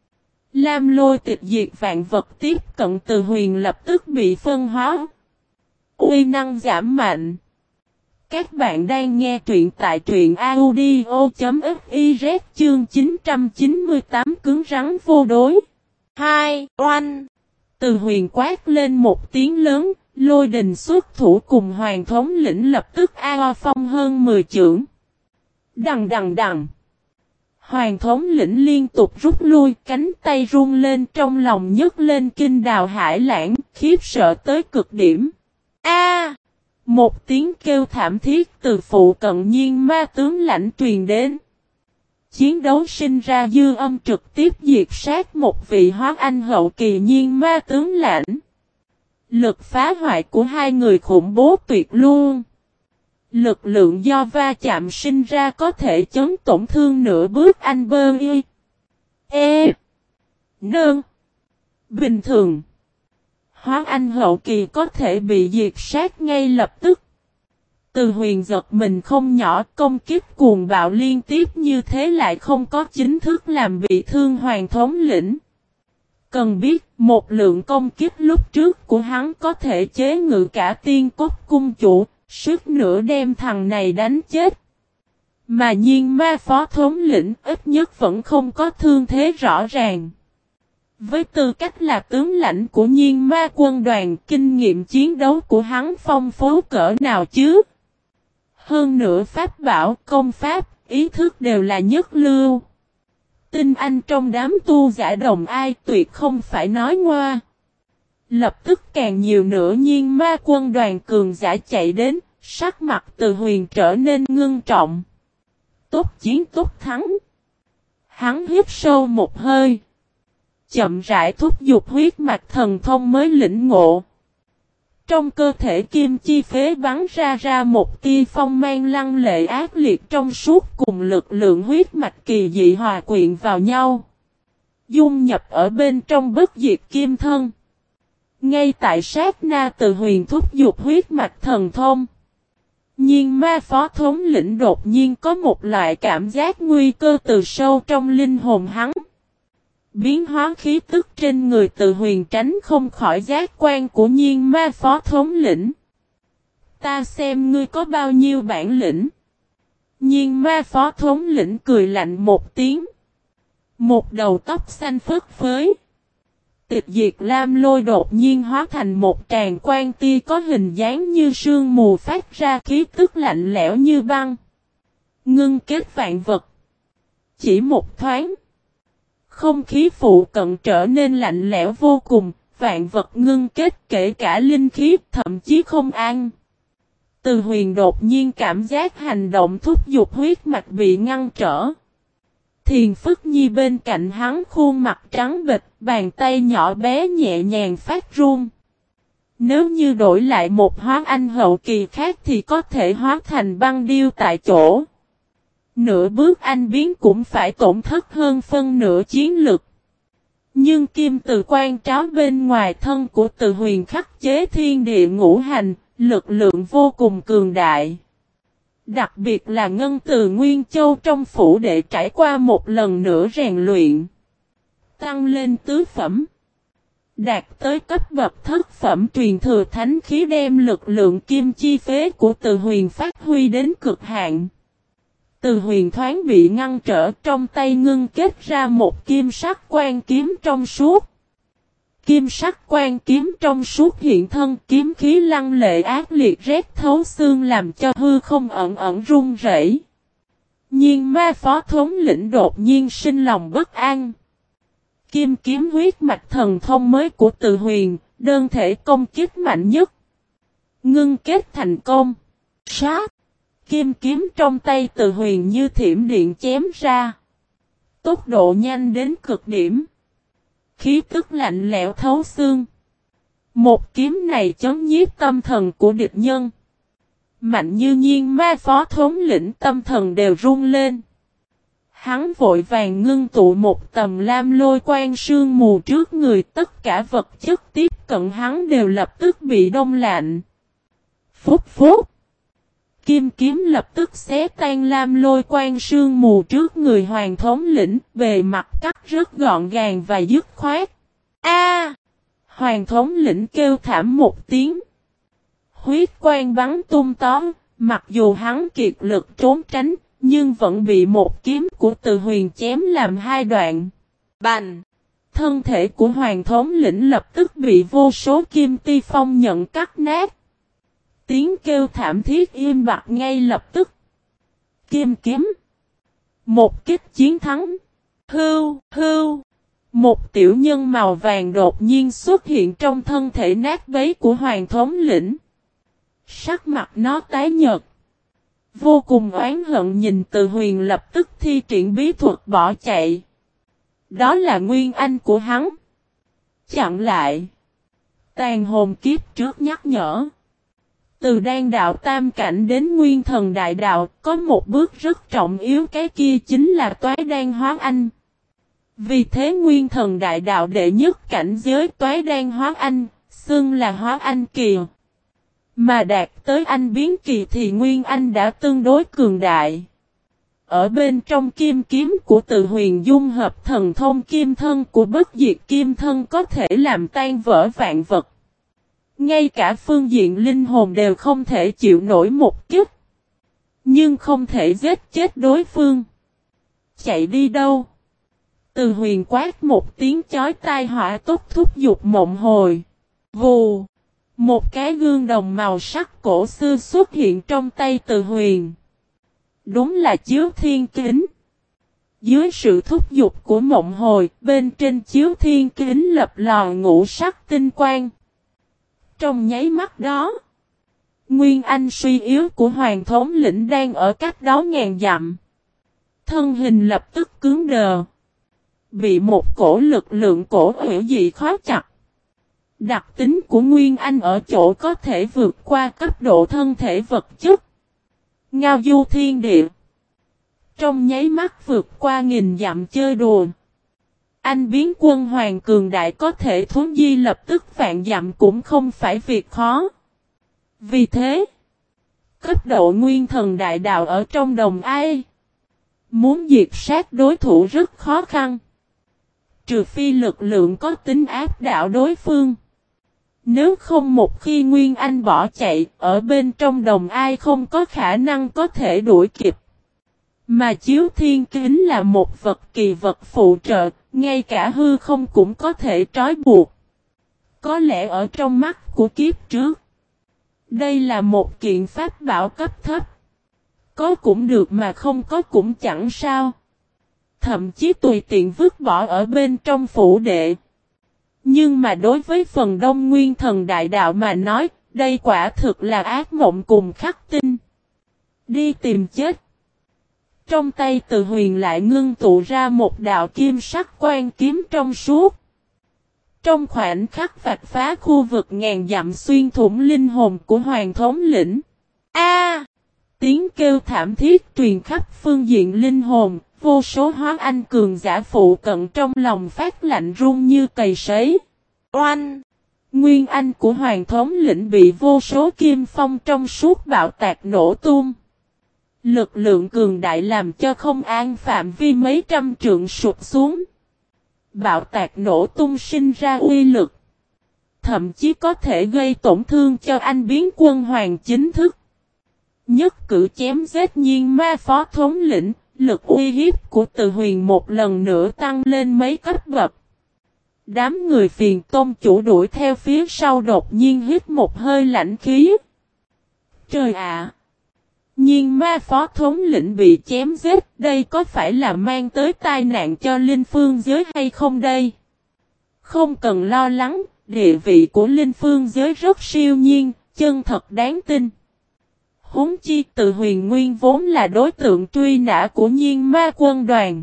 Lam lôi tịch diệt vạn vật tiếp cận Từ Huyền lập tức bị phân hóa. Uy năng giảm mạnh. Các bạn đang nghe truyện tại truyện audio.fiz chương chín trăm chín mươi tám cứng rắn vô đối. hai. Oanh. Từ Huyền quát lên một tiếng lớn, lôi đình xuất thủ cùng hoàng thống lĩnh lập tức A O phong hơn mười chưởng. Đằng đằng đằng. Hoàng thống lĩnh liên tục rút lui, cánh tay run lên trong lòng nhấc lên kinh đào hải lãng, khiếp sợ tới cực điểm. A! Một tiếng kêu thảm thiết từ phụ cận nhiên ma tướng lãnh truyền đến. Chiến đấu sinh ra dư âm trực tiếp diệt sát một vị hóa anh hậu kỳ nhiên ma tướng lãnh. Lực phá hoại của hai người khủng bố tuyệt luôn. Lực lượng do va chạm sinh ra có thể chấn tổn thương nửa bước anh bơ y. E. Nương. Bình thường. Hóa anh hậu kỳ có thể bị diệt sát ngay lập tức. Từ Huyền giật mình không nhỏ, công kích cuồng bạo liên tiếp như thế lại không có chính thức làm bị thương hoàng thống lĩnh. Cần biết, một lượng công kích lúc trước của hắn có thể chế ngự cả tiên cốt cung chủ, suýt nữa đem thằng này đánh chết. Mà nhiên ma phó thống lĩnh ít nhất vẫn không có thương thế rõ ràng. Với tư cách là tướng lãnh của nhiên ma quân đoàn, kinh nghiệm chiến đấu của hắn phong phú cỡ nào chứ? Hơn nữa pháp bảo, công pháp, ý thức đều là nhất lưu. tinh anh trong đám tu giả đồng ai tuyệt không phải nói ngoa. Lập tức càng nhiều nữa nhiên ma quân đoàn cường giả chạy đến, sắc mặt Từ Huyền trở nên ngưng trọng. Tốt chiến tốt thắng. Hắn hít sâu một hơi. Chậm rãi thúc giục huyết mạch thần thông mới lĩnh ngộ. Trong cơ thể kim chi phế bắn ra ra một tia phong mang lăng lệ ác liệt trong suốt cùng lực lượng huyết mạch kỳ dị hòa quyện vào nhau. Dung nhập ở bên trong bất diệt kim thân. Ngay tại sát na Từ Huyền thúc giục huyết mạch thần thông. Nhưng ma phó thống lĩnh đột nhiên có một loại cảm giác nguy cơ từ sâu trong linh hồn hắn. Biến hóa khí tức trên người Từ Huyền tránh không khỏi giác quan của nhiên ma phó thống lĩnh. Ta xem ngươi có bao nhiêu bản lĩnh. Nhiên ma phó thống lĩnh cười lạnh một tiếng. Một đầu tóc xanh phất phới. Tịch diệt lam lôi đột nhiên hóa thành một tràng quan tia có hình dáng như sương mù phát ra khí tức lạnh lẽo như băng. Ngưng kết vạn vật. Chỉ một thoáng. Không khí phụ cận trở nên lạnh lẽo vô cùng, vạn vật ngưng kết kể cả linh khí thậm chí không an. Từ Huyền đột nhiên cảm giác hành động thúc giục huyết mạch bị ngăn trở. Thiền Phức Nhi bên cạnh hắn khuôn mặt trắng bệch, bàn tay nhỏ bé nhẹ nhàng phát run. Nếu như đổi lại một hóa anh hậu kỳ khác thì có thể hóa thành băng điêu tại chỗ. Nửa bước anh biến cũng phải tổn thất hơn phân nửa chiến lực. Nhưng kim từ quan tráo bên ngoài thân của Từ Huyền khắc chế thiên địa ngũ hành, lực lượng vô cùng cường đại. Đặc biệt là ngân từ Nguyên Châu trong phủ đệ trải qua một lần nữa rèn luyện. Tăng lên tứ phẩm. Đạt tới cấp bậc thất phẩm truyền thừa thánh khí đem lực lượng kim chi phế của Từ Huyền phát huy đến cực hạn. Từ Huyền thoáng bị ngăn trở trong tay ngưng kết ra một kim sắc quan kiếm trong suốt. Kim sắc quan kiếm trong suốt hiện thân kiếm khí lăng lệ ác liệt rét thấu xương làm cho hư không ẩn ẩn run rẩy. Nhưng ma phó thống lĩnh đột nhiên sinh lòng bất an. Kim kiếm huyết mạch thần thông mới của Từ Huyền, đơn thể công kích mạnh nhất. Ngưng kết thành công. Sát. Kim kiếm trong tay Từ Huyền như thiểm điện chém ra. Tốc độ nhanh đến cực điểm. Khí tức lạnh lẽo thấu xương. Một kiếm này chấn nhiếp tâm thần của địch nhân. Mạnh như nhiên ma phó thống lĩnh tâm thần đều run lên. Hắn vội vàng ngưng tụ một tầm lam lôi quang sương mù trước người, tất cả vật chất tiếp cận hắn đều lập tức bị đông lạnh. Phúc phúc. Kim kiếm lập tức xé tan lam lôi quang sương mù trước người hoàng thống lĩnh, về mặt cắt rất gọn gàng và dứt khoát. A! Hoàng thống lĩnh kêu thảm một tiếng. Huyết quang bắn tung tóm, mặc dù hắn kiệt lực trốn tránh, nhưng vẫn bị một kiếm của Từ Huyền chém làm hai đoạn. Bành! Thân thể của hoàng thống lĩnh lập tức bị vô số kim ti phong nhận cắt nát. Tiếng kêu thảm thiết im bặt ngay lập tức. Kim kiếm. Một kích chiến thắng. Hưu, hưu. Một tiểu nhân màu vàng đột nhiên xuất hiện trong thân thể nát bấy của hoàng thống lĩnh. Sắc mặt nó tái nhợt. Vô cùng oán hận nhìn Từ Huyền lập tức thi triển bí thuật bỏ chạy. Đó là nguyên anh của hắn. Chặn lại. Tàn hồn kiếp trước nhắc nhở. Từ đan đạo tam cảnh đến nguyên thần đại đạo, có một bước rất trọng yếu, cái kia chính là toái đan hóa anh. Vì thế nguyên thần đại đạo đệ nhất cảnh giới toái đan hóa anh, xưng là hóa anh kỳ. Mà đạt tới anh biến kỳ thì nguyên anh đã tương đối cường đại. Ở bên trong kim kiếm của Từ Huyền dung hợp thần thông kim thân của bất diệt kim thân có thể làm tan vỡ vạn vật. Ngay cả phương diện linh hồn đều không thể chịu nổi một kích. Nhưng không thể giết chết đối phương. Chạy đi đâu? Từ Huyền quát một tiếng chói tai hỏa tốc thúc giục mộng hồi. Vù! Một cái gương đồng màu sắc cổ xưa xuất hiện trong tay Từ Huyền. Đúng là chiếu thiên kính. dưới sự thúc giục của mộng hồi, bên trên chiếu thiên kính lập lò ngũ sắc tinh quang. Trong nháy mắt đó, nguyên anh suy yếu của hoàng thống lĩnh đang ở cách đó ngàn dặm. Thân hình lập tức cứng đờ, bị một cổ lực lượng cổ hữu dị khó chặt. Đặc tính của nguyên anh ở chỗ có thể vượt qua cấp độ thân thể vật chất, ngao du thiên địa. Trong nháy mắt vượt qua nghìn dặm chơi đùa. Anh biến quân hoàng cường đại có thể thuấn di lập tức vạn dặm cũng không phải việc khó. Vì thế, cấp độ nguyên thần đại đạo ở trong đồng ai, muốn diệt sát đối thủ rất khó khăn. Trừ phi lực lượng có tính áp đảo đối phương. Nếu không, một khi Nguyên Anh bỏ chạy, ở bên trong đồng ai không có khả năng có thể đuổi kịp. Mà chiếu thiên kính là một vật kỳ vật phụ trợ, ngay cả hư không cũng có thể trói buộc. Có lẽ ở trong mắt của kiếp trước, đây là một kiện pháp bảo cấp thấp. Có cũng được mà không có cũng chẳng sao. Thậm chí tùy tiện vứt bỏ ở bên trong phủ đệ. Nhưng mà đối với phần đông nguyên thần đại đạo mà nói, đây quả thực là ác mộng cùng khắc tinh. Đi tìm chết. Trong tay Từ Huyền lại ngưng tụ ra một đạo kim sắc quan kiếm trong suốt. Trong khoảnh khắc vạch phá khu vực ngàn dặm xuyên thủng linh hồn của hoàng thống lĩnh. A! Tiếng kêu thảm thiết truyền khắp phương diện linh hồn, vô số hóa anh cường giả phụ cận trong lòng phát lạnh run như cầy sấy. Oanh! Nguyên anh của hoàng thống lĩnh bị vô số kim phong trong suốt bạo tạc nổ tung. Lực lượng cường đại làm cho không an phạm vi mấy trăm trượng sụp xuống. Bạo tạc nổ tung sinh ra uy lực. Thậm chí có thể gây tổn thương cho anh biến quân hoàng chính thức. Nhất cử chém giết nhiên ma phó thống lĩnh, lực uy hiếp của Từ Huyền một lần nữa tăng lên mấy cấp bậc. Đám người phiền tôn chủ đuổi theo phía sau đột nhiên hít một hơi lạnh khí. Trời ạ! Nhiên ma phó thống lĩnh bị chém giết, đây có phải là mang tới tai nạn cho linh phương giới hay không đây? Không cần lo lắng, địa vị của linh phương giới rất siêu nhiên, chân thật đáng tin. Huống chi Từ Huyền nguyên vốn là đối tượng truy nã của nhiên ma quân đoàn.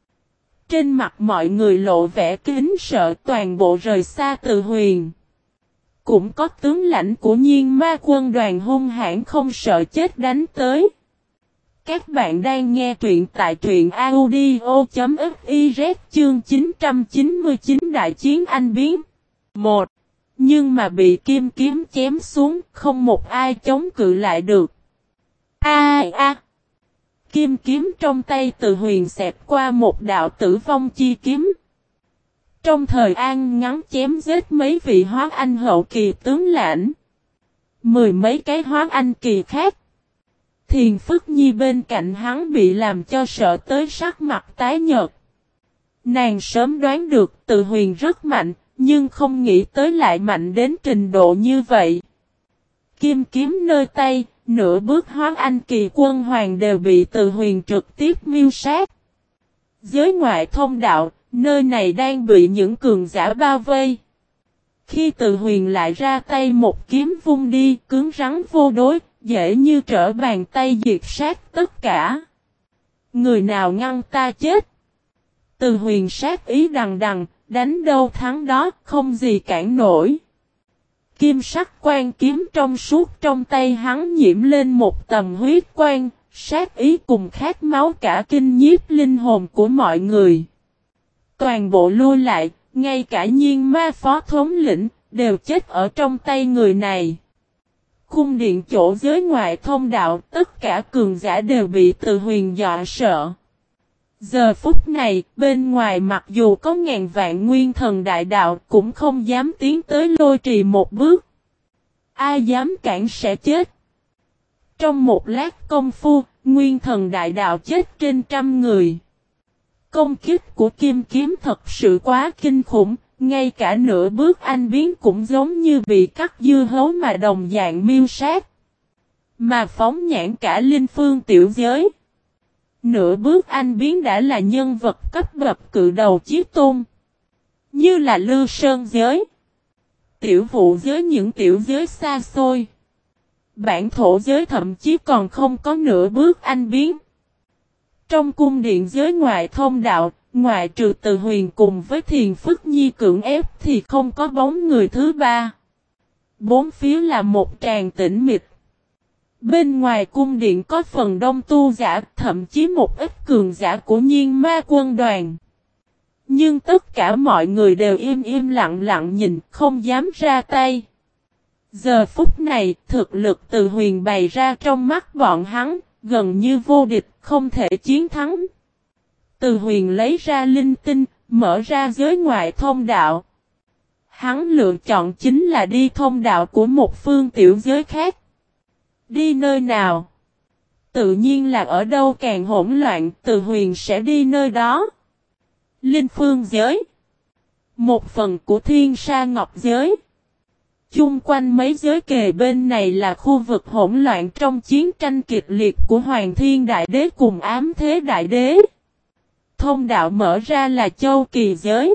Trên mặt mọi người lộ vẻ kính sợ, toàn bộ rời xa Từ Huyền. Cũng có tướng lãnh của nhiên ma quân đoàn hung hãn không sợ chết đánh tới. Các bạn đang nghe truyện tại truyện audio chấm fiz chương chín trăm chín mươi chín Đại chiến anh biến. một. Nhưng mà bị kim kiếm chém xuống, không một ai chống cự lại được. A a. Kim kiếm trong tay Từ Huyền xẹt qua một đạo tử vong chi kiếm. Trong thời an ngắn chém giết mấy vị hóa anh hậu kỳ tướng lãnh. Mười mấy cái hóa anh kỳ khác. Thiền Phức Nhi bên cạnh hắn bị làm cho sợ tới sắc mặt tái nhợt. Nàng sớm đoán được Từ Huyền rất mạnh, nhưng không nghĩ tới lại mạnh đến trình độ như vậy. Kim kiếm nơi tay, nửa bước hóa anh kỳ quân hoàng đều bị Từ Huyền trực tiếp miêu sát. Giới ngoại thông đạo, nơi này đang bị những cường giả bao vây. Khi Từ Huyền lại ra tay một kiếm vung đi, cứng rắn vô đối, dễ như trở bàn tay diệt sát tất cả. Người nào ngăn ta chết? Từ Huyền sát ý đằng đằng, đánh đâu thắng đó, không gì cản nổi. Kim sắc quan kiếm trong suốt trong tay hắn nhiễm lên một tầng huyết quang, sát ý cùng khát máu cả kinh nhiếp linh hồn của mọi người. Toàn bộ lui lại, ngay cả nhiên ma phó thống lĩnh, đều chết ở trong tay người này. Cung điện chỗ giới ngoại thông đạo, tất cả cường giả đều bị Từ Huyền dọa sợ. Giờ phút này, bên ngoài mặc dù có ngàn vạn nguyên thần đại đạo, cũng không dám tiến tới lôi trì một bước. Ai dám cản sẽ chết. Trong một lát công phu, nguyên thần đại đạo chết trên trăm người. Công kích của kim kiếm thật sự quá kinh khủng, ngay cả nửa bước anh biến cũng giống như bị cắt dưa hấu mà đồng dạng miêu sát. Mà phóng nhãn cả linh phương tiểu giới. Nửa bước anh biến đã là nhân vật cấp bậc cự đầu chí tôn. Như là Lưu Sơn giới, tiểu vụ giới, những tiểu giới xa xôi. Bản thổ giới thậm chí còn không có nửa bước anh biến. Trong cung điện giới ngoại thông đạo, ngoại trừ Từ Huyền cùng với Thiền Phức Nhi cưỡng ép thì không có bóng người thứ ba. Bốn phía là một tràng tĩnh mịch. Bên ngoài cung điện có phần đông tu giả, thậm chí một ít cường giả của Nhiên Ma quân đoàn. Nhưng tất cả mọi người đều im im lặng lặng nhìn, không dám ra tay. Giờ phút này, thực lực Từ Huyền bày ra trong mắt bọn hắn, gần như vô địch, không thể chiến thắng. Từ Huyền lấy ra linh tinh, mở ra giới ngoại thông đạo. Hắn lựa chọn chính là đi thông đạo của một phương tiểu giới khác. Đi nơi nào? Tự nhiên là ở đâu càng hỗn loạn, Từ Huyền sẽ đi nơi đó. Linh phương giới. Một phần của Thiên Sa Ngọc giới. Chung quanh mấy giới kề bên này là khu vực hỗn loạn trong chiến tranh kịch liệt của Hoàng Thiên Đại Đế cùng Ám Thế Đại Đế. Thông đạo mở ra là Châu Kỳ giới.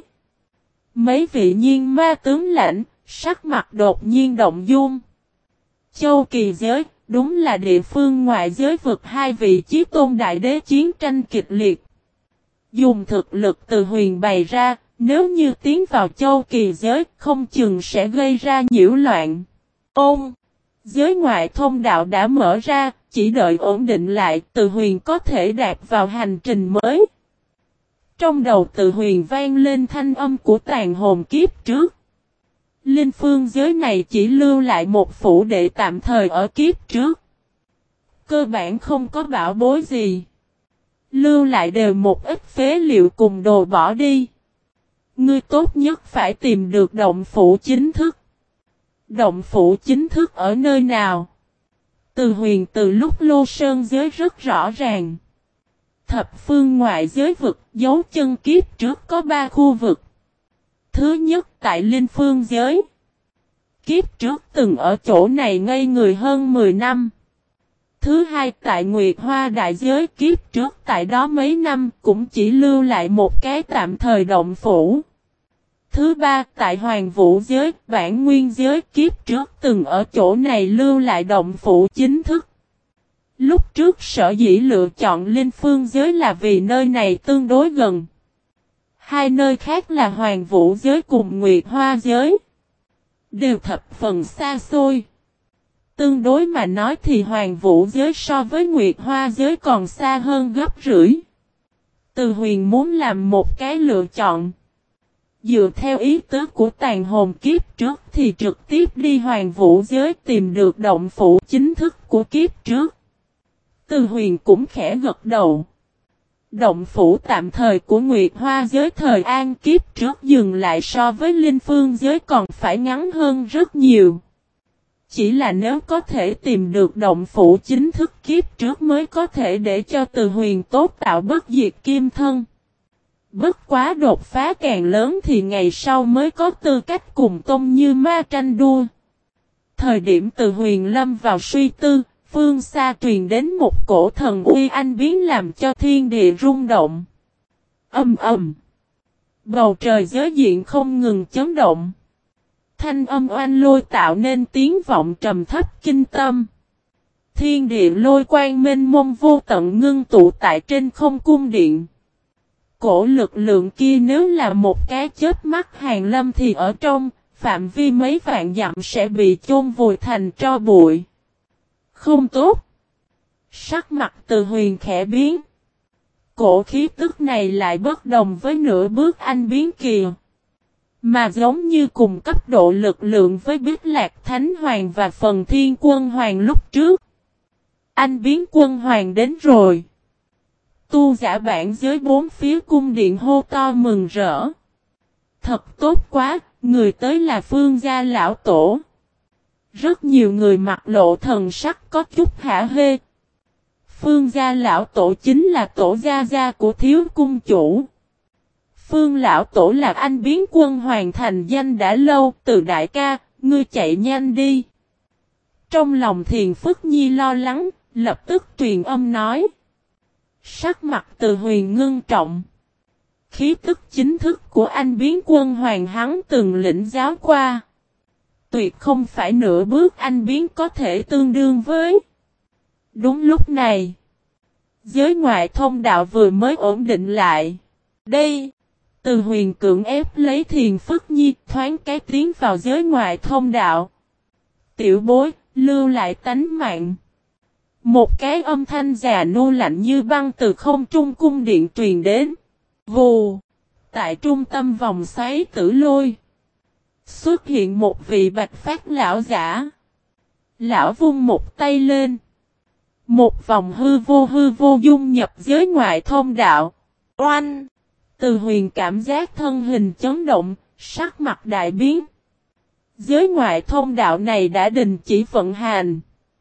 Mấy vị nhiên ma tướng lãnh, sắc mặt đột nhiên động dung. Châu Kỳ giới, đúng là địa phương ngoại giới vực hai vị chí tôn đại đế chiến tranh kịch liệt. Dùng thực lực Từ Huyền bày ra, nếu như tiến vào Châu Kỳ giới, không chừng sẽ gây ra nhiễu loạn. Ôn! Giới ngoại thông đạo đã mở ra, chỉ đợi ổn định lại, Từ Huyền có thể đạp vào hành trình mới. Trong đầu Từ Huyền vang lên thanh âm của tàn hồn kiếp trước. Linh phương giới này chỉ lưu lại một phủ đệ tạm thời ở kiếp trước. Cơ bản không có bảo bối gì. Lưu lại đều một ít phế liệu cùng đồ bỏ đi. Ngươi tốt nhất phải tìm được động phủ chính thức. Động phủ chính thức ở nơi nào? Từ Huyền từ lúc Lô Sơn giới rất rõ ràng. Thập phương ngoại giới vực, dấu chân kiếp trước có ba khu vực. Thứ nhất tại Linh phương giới. Kiếp trước từng ở chỗ này ngây người hơn mười năm. Thứ hai tại Nguyệt Hoa đại giới, kiếp trước tại đó mấy năm cũng chỉ lưu lại một cái tạm thời động phủ. Thứ ba tại Hoàng Vũ giới, Bản Nguyên giới, kiếp trước từng ở chỗ này lưu lại động phủ chính thức. Lúc trước sở dĩ lựa chọn Linh phương giới là vì nơi này tương đối gần. Hai nơi khác là Hoàng Vũ giới cùng Nguyệt Hoa giới. Đều thập phần xa xôi. Tương đối mà nói thì Hoàng Vũ giới so với Nguyệt Hoa giới còn xa hơn gấp rưỡi. Từ Huyền muốn làm một cái lựa chọn. Dựa theo ý tứ của tàn hồn kiếp trước thì trực tiếp đi Hoàng Vũ giới tìm được động phủ chính thức của kiếp trước. Từ Huyền cũng khẽ gật đầu. Động phủ tạm thời của Nguyệt Hoa giới thời an kiếp trước dừng lại so với Linh phương giới còn phải ngắn hơn rất nhiều. Chỉ là nếu có thể tìm được động phủ chính thức kiếp trước mới có thể để cho Từ Huyền tốt tạo bất diệt kim thân. Bất quá đột phá càng lớn thì ngày sau mới có tư cách cùng Tôn Như Ma tranh đua. Thời điểm Từ Huyền lâm vào suy tư, phương xa truyền đến một cổ thần uy anh biến làm cho thiên địa rung động. Âm ầm. Bầu trời giới diện không ngừng chấn động. Thanh âm oanh lôi tạo nên tiếng vọng trầm thấp kinh tâm. Thiên địa lôi quang mênh mông vô tận ngưng tụ tại trên không cung điện. Cổ lực lượng kia nếu là một cái chớp mắt hàng lâm thì ở trong phạm vi mấy vạn dặm sẽ bị chôn vùi thành tro bụi. Không tốt. Sắc mặt Từ Huyền khẽ biến. Cổ khí tức này lại bất đồng với nửa bước anh biến kìa. Mà giống như cùng cấp độ lực lượng với Bích Lạc Thánh Hoàng và Phần Thiên Quân Hoàng lúc trước. Anh biến quân hoàng đến rồi. Tu giả bản giới bốn phía cung điện hô to mừng rỡ. Thật tốt quá, người tới là Phương gia lão tổ. Rất nhiều người mặt lộ thần sắc có chút hả hê. Phương gia lão tổ chính là tổ gia gia của thiếu cung chủ. Phương lão tổ là anh biến quân hoàng thành danh đã lâu, từ đại ca, ngươi chạy nhanh đi. Trong lòng Thiền Phức Nhi lo lắng, lập tức truyền âm nói. Sắc mặt Từ Huyền ngưng trọng. Khí tức chính thức của anh biến quân hoàng hắn từng lĩnh giáo qua. Tuyệt không phải nửa bước anh biến có thể tương đương với. Đúng lúc này, giới ngoại thông đạo vừa mới ổn định lại. Đây, Từ Huyền cưỡng ép lấy Thiền Phức Nhi thoáng cái tiến vào giới ngoại thông đạo. Tiểu bối, lưu lại tánh mạng. Một cái âm thanh già nua lạnh như băng từ không trung cung điện truyền đến. Vù, tại trung tâm vòng xoáy tử lôi, xuất hiện một vị bạch phát lão giả. Lão vung một tay lên. Một vòng hư vô hư vô dung nhập giới ngoại thông đạo. Oanh! Từ Huyền cảm giác thân hình chấn động, sắc mặt đại biến. Giới ngoại thông đạo này đã đình chỉ vận hành.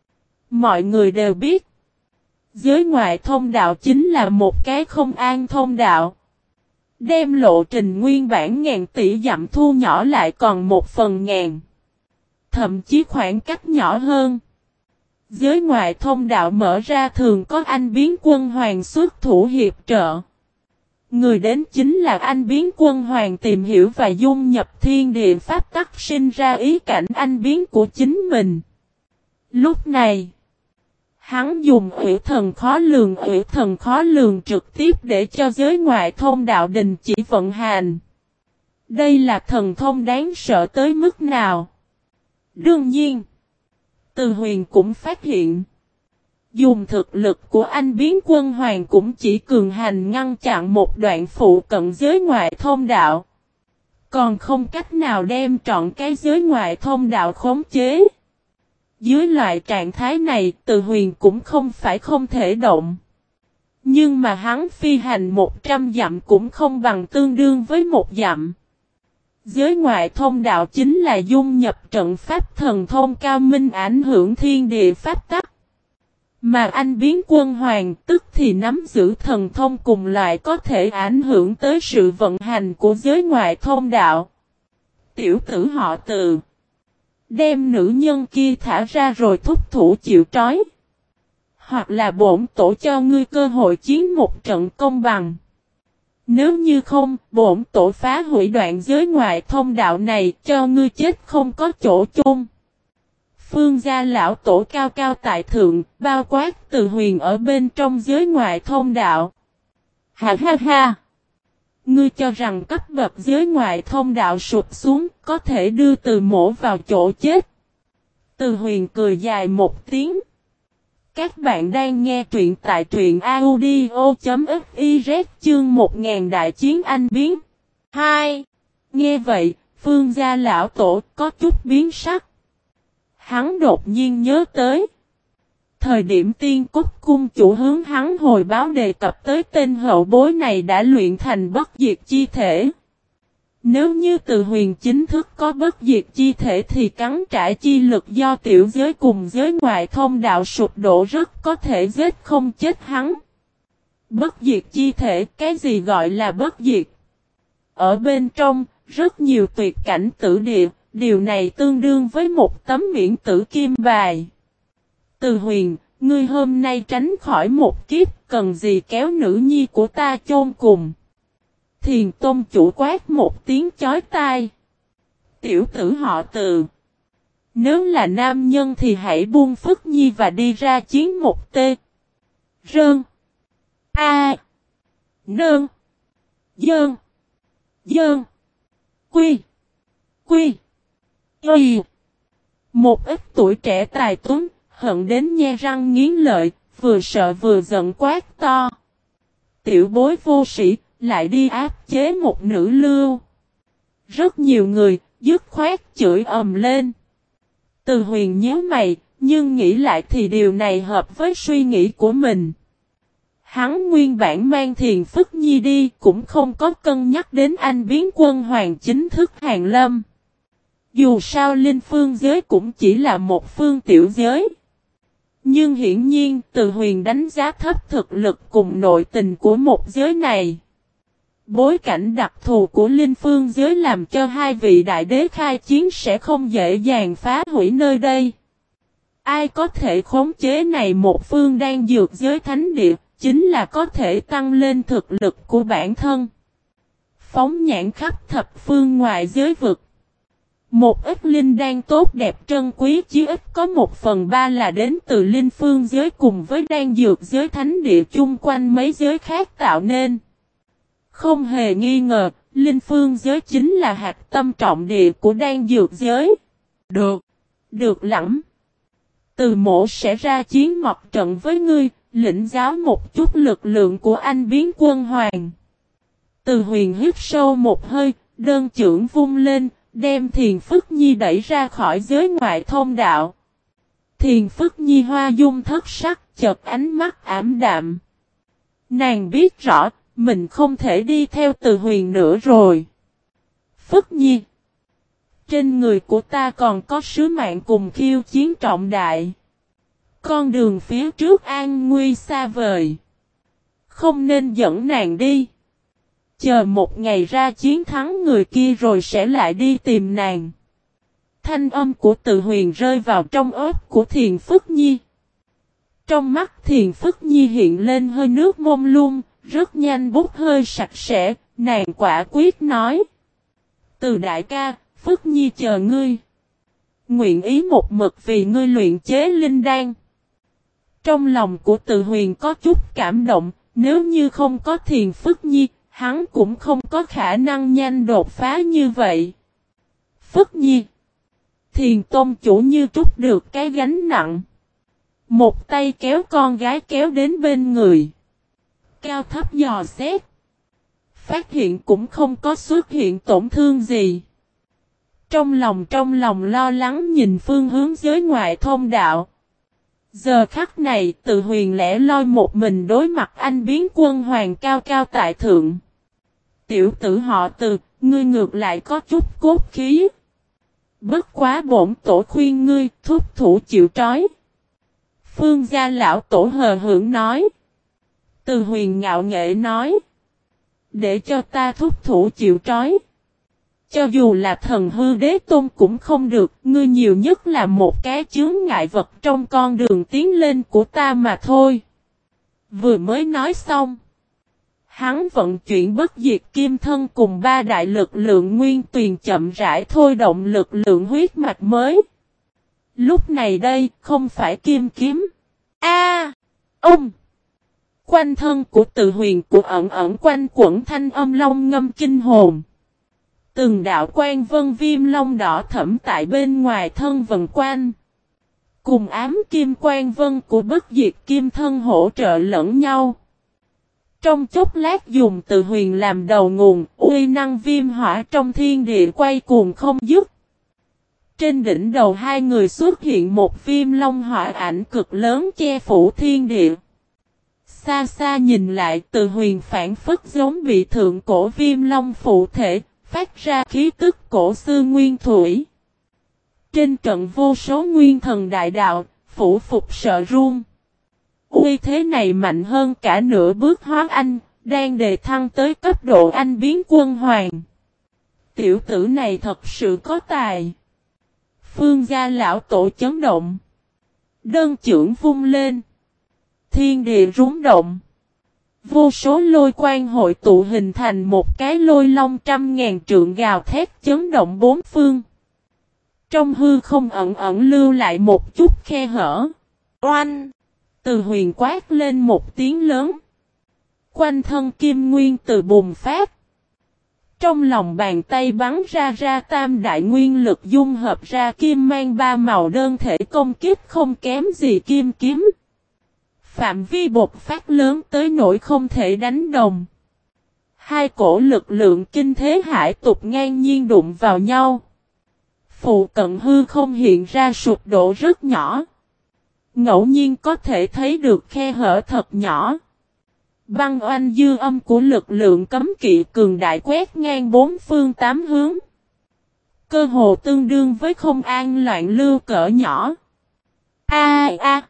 Mọi người đều biết. Giới ngoại thông đạo chính là một cái không an thông đạo. Đem lộ trình nguyên bản ngàn tỷ dặm thu nhỏ lại còn một phần ngàn. Thậm chí khoảng cách nhỏ hơn. Giới ngoại thông đạo mở ra thường có anh biến quân hoàng xuất thủ hiệp trợ. Người đến chính là anh biến quân hoàng tìm hiểu và dung nhập thiên địa pháp tắc sinh ra ý cảnh anh biến của chính mình. Lúc này, hắn dùng ủy thần khó lường ủy thần khó lường trực tiếp để cho giới ngoại thông đạo đình chỉ vận hành. Đây là thần thông đáng sợ tới mức nào? Đương nhiên, Từ Huyền cũng phát hiện, dùng thực lực của anh biến quân hoàng cũng chỉ cường hành ngăn chặn một đoạn phụ cận giới ngoại thông đạo. Còn không cách nào đem trọn cái giới ngoại thông đạo khống chế. Dưới loại trạng thái này, Từ Huyền cũng không phải không thể động. Nhưng mà hắn phi hành một trăm dặm cũng không bằng tương đương với một dặm. Giới ngoại thông đạo chính là dung nhập trận pháp thần thông cao minh ảnh hưởng thiên địa pháp tắc. Mà anh biến quân hoàng tức thì nắm giữ thần thông cùng loại có thể ảnh hưởng tới sự vận hành của giới ngoại thông đạo. Tiểu tử họ Từ, đem nữ nhân kia thả ra rồi thúc thủ chịu trói. Hoặc là bổn tổ cho ngươi cơ hội chiến một trận công bằng. Nếu như không, bổn tổ phá hủy đoạn giới ngoại thông đạo này cho ngươi chết không có chỗ chôn. Phương gia lão tổ cao cao tại thượng, bao quát Từ Huyền ở bên trong giới ngoại thông đạo. Ha ha ha! Ngươi cho rằng cấp bậc giới ngoại thông đạo sụp xuống, có thể đưa Từ Mỗ vào chỗ chết. Từ Huyền cười dài một tiếng. Các bạn đang nghe truyện tại truyện audio.fiz chương một nghìn đại chiến anh biến. hai. Nghe vậy, Phương gia lão tổ có chút biến sắc. Hắn đột nhiên nhớ tới. Thời điểm Tiên Cốt cung chủ hướng hắn hồi báo đề cập tới tên hậu bối này đã luyện thành bất diệt chi thể. Nếu như Từ Huyền chính thức có bất diệt chi thể thì cắn trả chi lực do tiểu giới cùng giới ngoại thông đạo sụp đổ rất có thể giết không chết hắn. Bất diệt chi thể, cái gì gọi là bất diệt? Ở bên trong, rất nhiều tuyệt cảnh tử địa, điều này tương đương với một tấm miễn tử kim bài. Từ Huyền, ngươi hôm nay tránh khỏi một kiếp, cần gì kéo nữ nhi của ta chôn cùng. Thiền Tôn chủ quát một tiếng chói tai. Tiểu tử họ Từ, nếu là nam nhân thì hãy buông Phức Nhi và đi ra chiến một tê. Rơn. A. Nơn. Dơn. Dơn. Quy. Quy. Y. Một ít tuổi trẻ tài tuấn, hận đến nhe răng nghiến lợi, vừa sợ vừa giận quát to. Tiểu bối vô sĩ, lại đi áp chế một nữ lưu. Rất nhiều người, dứt khoát chửi ầm lên. Từ Huyền nhíu mày, nhưng nghĩ lại thì điều này hợp với suy nghĩ của mình. Hắn nguyên bản mang Thiền Phức Nhi đi, cũng không có cân nhắc đến anh biến quân hoàng chính thức hàng lâm. Dù sao linh phương giới cũng chỉ là một phương tiểu giới. Nhưng hiển nhiên Từ Huyền đánh giá thấp thực lực cùng nội tình của một giới này. Bối cảnh đặc thù của linh phương giới làm cho hai vị đại đế khai chiến sẽ không dễ dàng phá hủy nơi đây. Ai có thể khống chế này một phương đang dược giới thánh địa, chính là có thể tăng lên thực lực của bản thân. Phóng nhãn khắp thập phương ngoại giới vực. Một ít linh đan tốt đẹp trân quý chí ít có một phần ba là đến từ linh phương giới cùng với đan dược giới thánh địa chung quanh mấy giới khác tạo nên. Không hề nghi ngờ, linh phương giới chính là hạt tâm trọng địa của đan dược giới. Được, được lắm. Từ mộ sẽ ra chiến mọc trận với ngươi, lĩnh giáo một chút lực lượng của anh biến quân hoàng. Từ huyền hít sâu một hơi, đơn chưởng vung lên, đem Thiền Phức Nhi đẩy ra khỏi giới ngoại thông đạo. Thiền Phức Nhi hoa dung thất sắc, chợt ánh mắt ảm đạm. Nàng biết rõ, mình không thể đi theo Từ huyền nữa rồi. Phức Nhi, trên người của ta còn có sứ mạng cùng khiêu chiến trọng đại. Con đường phía trước an nguy xa vời. Không nên dẫn nàng đi. Chờ một ngày ra chiến thắng người kia rồi sẽ lại đi tìm nàng. Thanh âm của Từ huyền rơi vào trong ớt của Thiền Phức Nhi. Trong mắt Thiền Phức Nhi hiện lên hơi nước mông lung, rất nhanh bút hơi sạch sẽ, nàng quả quyết nói. Từ đại ca, Phức Nhi chờ ngươi. Nguyện ý một mực vì ngươi luyện chế linh đan. Trong lòng của Từ huyền có chút cảm động, nếu như không có Thiền Phức Nhi, hắn cũng không có khả năng nhanh đột phá như vậy. Phức Nhi. Thiền tôn chủ như trút được cái gánh nặng. Một tay kéo con gái kéo đến bên người. Cao thấp dò xét. Phát hiện cũng không có xuất hiện tổn thương gì. Trong lòng trong lòng lo lắng nhìn phương hướng giới ngoại thông đạo. Giờ khắc này Từ huyền lẻ loi một mình đối mặt anh biến quân hoàng cao cao tại thượng. Tiểu tử họ Từ, ngươi ngược lại có chút cốt khí. Bất quá bổn tổ khuyên ngươi thúc thủ chịu trói. Phương gia lão tổ hờ hững nói. Từ huyền ngạo nghệ nói. Để cho ta thúc thủ chịu trói. Cho dù là thần hư đế tôn cũng không được, ngươi nhiều nhất là một cái chướng ngại vật trong con đường tiến lên của ta mà thôi. Vừa mới nói xong. Hắn vận chuyển bất diệt kim thân cùng ba đại lực lượng nguyên tuyền chậm rãi thôi động lực lượng huyết mạch mới. Lúc này đây không phải kim kiếm. A, ông. Quanh thân của Từ huyền của ẩn ẩn quanh quẩn thanh âm long ngâm kinh hồn. Từng đạo quan vân viêm long đỏ thẫm tại bên ngoài thân vần quanh. Cùng ám kim quan vân của bất diệt kim thân hỗ trợ lẫn nhau. Trong chốc lát dùng Từ huyền làm đầu nguồn, uy năng viêm hỏa trong thiên địa quay cuồng không dứt. Trên đỉnh đầu hai người xuất hiện một viêm long hỏa ảnh cực lớn che phủ thiên địa. Xa xa nhìn lại Từ huyền phản phất giống bị thượng cổ viêm long phụ thể, phát ra khí tức cổ xưa nguyên thủy. Trên trận vô số nguyên thần đại đạo, phủ phục sợ run. Uy thế này mạnh hơn cả nửa bước hóa anh, đang đề thăng tới cấp độ anh biến quân hoàng. Tiểu tử này thật sự có tài. Phương gia lão tổ chấn động. Đơn chưởng vung lên. Thiên địa rúng động. Vô số lôi quang hội tụ hình thành một cái lôi long trăm ngàn trượng gào thét chấn động bốn phương. Trong hư không ẩn ẩn lưu lại một chút khe hở. Oanh! Từ huyền quát lên một tiếng lớn. Quanh thân kim nguyên từ bùng phát. Trong lòng bàn tay bắn ra ra tam đại nguyên lực dung hợp ra kim mang ba màu đơn thể công kích không kém gì kim kiếm. Phạm vi bột phát lớn tới nỗi không thể đánh đồng. Hai cổ lực lượng kinh thế hải tục ngang nhiên đụng vào nhau. Phụ cận hư không hiện ra sụp đổ rất nhỏ. Ngẫu nhiên có thể thấy được khe hở thật nhỏ. Băng oanh dư âm của lực lượng cấm kỵ cường đại quét ngang bốn phương tám hướng. Cơ hồ tương đương với không an loạn lưu cỡ nhỏ. A a a.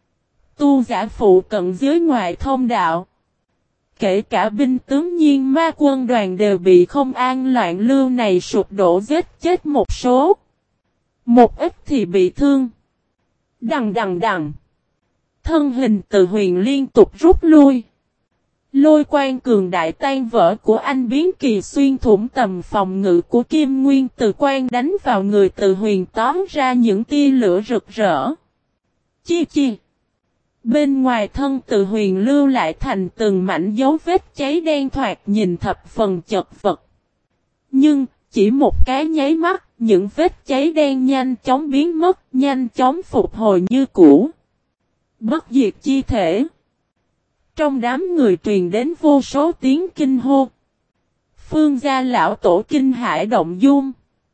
Tu giả phụ cận dưới ngoài thông đạo. Kể cả binh tướng nhiên ma quân đoàn đều bị không an loạn lưu này sụp đổ giết chết một số. Một ít thì bị thương. Đằng đằng đằng. Thân hình Từ Huyền liên tục rút lui. Lôi quang cường đại tan vỡ của anh biến kỳ xuyên thủng tầm phòng ngự của Kim Nguyên Từ Quang đánh vào người Từ Huyền tóm ra những tia lửa rực rỡ. Chi chi. Bên ngoài thân Từ Huyền lưu lại thành từng mảnh dấu vết cháy đen thoạt nhìn thập phần chật vật. Nhưng, chỉ một cái nháy mắt, những vết cháy đen nhanh chóng biến mất, nhanh chóng phục hồi như cũ. Bất diệt chi thể. Trong đám người truyền đến vô số tiếng kinh hô. Phương gia lão tổ kinh hải động dung.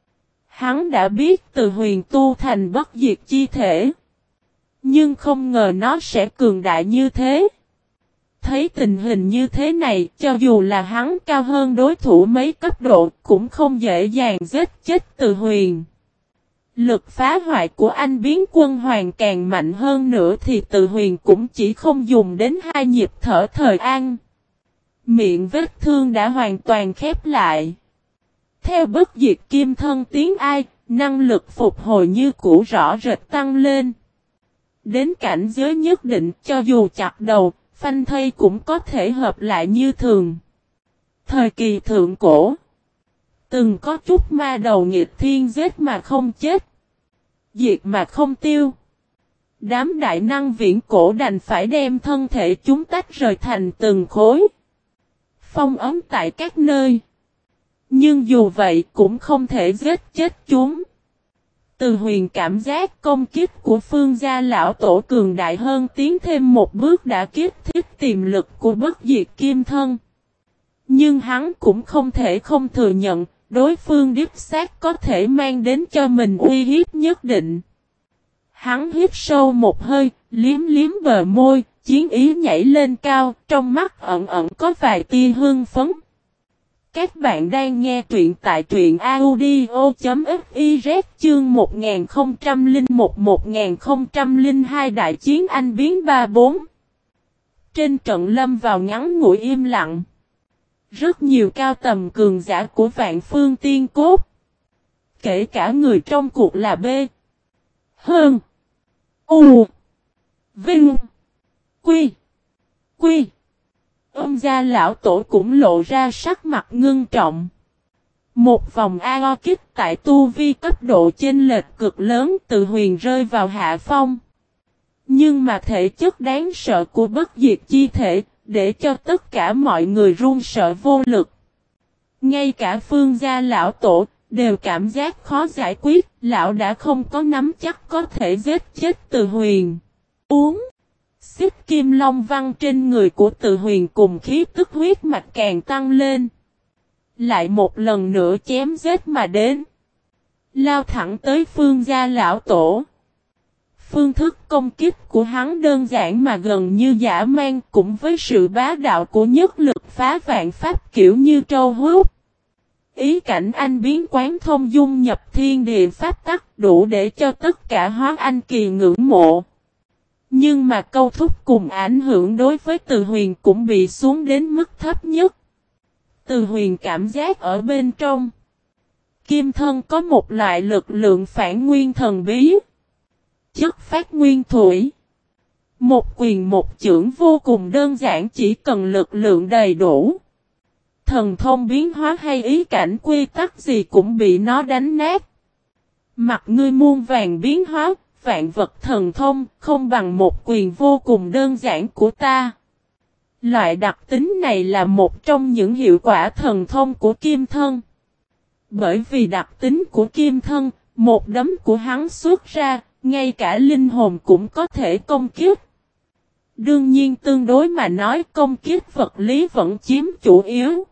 Hắn đã biết Từ Huyền tu thành bất diệt chi thể. Nhưng không ngờ nó sẽ cường đại như thế. Thấy tình hình như thế này, cho dù là hắn cao hơn đối thủ mấy cấp độ, cũng không dễ dàng giết chết Từ Huyền. Lực phá hoại của anh biến quân hoàng càng mạnh hơn nữa thì Từ Huyền cũng chỉ không dùng đến hai nhịp thở thời an. Miệng vết thương đã hoàn toàn khép lại. Theo bất diệt kim thân tiếng ai, năng lực phục hồi như cũ rõ rệt tăng lên. Đến cảnh giới nhất định cho dù chặt đầu, phanh thây cũng có thể hợp lại như thường. Thời kỳ thượng cổ, từng có chút ma đầu nghịch thiên giết mà không chết, diệt mà không tiêu. Đám đại năng viễn cổ đành phải đem thân thể chúng tách rời thành từng khối, phong ấn tại các nơi. Nhưng dù vậy cũng không thể giết chết chúng. Từ Huyền cảm giác công kích của Phương gia lão tổ cường đại hơn, tiến thêm một bước đã kích thích tiềm lực của bất diệt kim thân. Nhưng hắn cũng không thể không thừa nhận, đối phương đích xác có thể mang đến cho mình uy hiếp nhất định. Hắn hít sâu một hơi, liếm liếm bờ môi, chiến ý nhảy lên cao, trong mắt ẩn ẩn có vài tia hưng phấn. Các bạn đang nghe truyện tại truyện audio.fiz chương một nghìn không trăm lẻ một đến một nghìn không trăm lẻ hai Đại chiến anh biến ba bốn. Trên trận lâm vào ngắn ngủi im lặng. Rất nhiều cao tầm cường giả của Vạn Phương Tiên Cốt. Kể cả người trong cuộc là B. Hơn. U. Vinh. Quy. Quy. Ông gia lão tổ cũng lộ ra sắc mặt ngưng trọng. Một vòng a o kích tại tu vi cấp độ chênh lệch cực lớn, Từ Huyền rơi vào hạ phong. Nhưng mà thể chất đáng sợ của bất diệt chi thể, để cho tất cả mọi người run sợ vô lực. Ngay cả Phương gia lão tổ, đều cảm giác khó giải quyết, lão đã không có nắm chắc có thể giết chết Từ Huyền. Uống. Xích kim long văn trên người của Từ Huyền cùng khí tức huyết mạch càng tăng lên. Lại một lần nữa chém giết mà đến. Lao thẳng tới Phương gia lão tổ. Phương thức công kích của hắn đơn giản mà gần như dã man, cũng với sự bá đạo của nhất lực phá vạn pháp kiểu như trâu hút. Ý cảnh anh biến quán thông dung nhập thiên địa pháp tắc, đủ để cho tất cả hóa anh kỳ ngưỡng mộ. Nhưng mà câu thúc cùng ảnh hưởng đối với Từ Huyền cũng bị xuống đến mức thấp nhất. Từ Huyền cảm giác ở bên trong kim thân có một loại lực lượng phản nguyên thần bí. Chất phát nguyên thủy. Một quyền một chưởng vô cùng đơn giản, chỉ cần lực lượng đầy đủ. Thần thông biến hóa hay ý cảnh quy tắc gì cũng bị nó đánh nát. Mặt ngươi muôn vàng biến hóa, vạn vật thần thông không bằng một quyền vô cùng đơn giản của ta. Loại đặc tính này là một trong những hiệu quả thần thông của kim thân. Bởi vì đặc tính của kim thân, một đấm của hắn xuất ra, ngay cả linh hồn cũng có thể công kích. Đương nhiên tương đối mà nói công kích vật lý vẫn chiếm chủ yếu.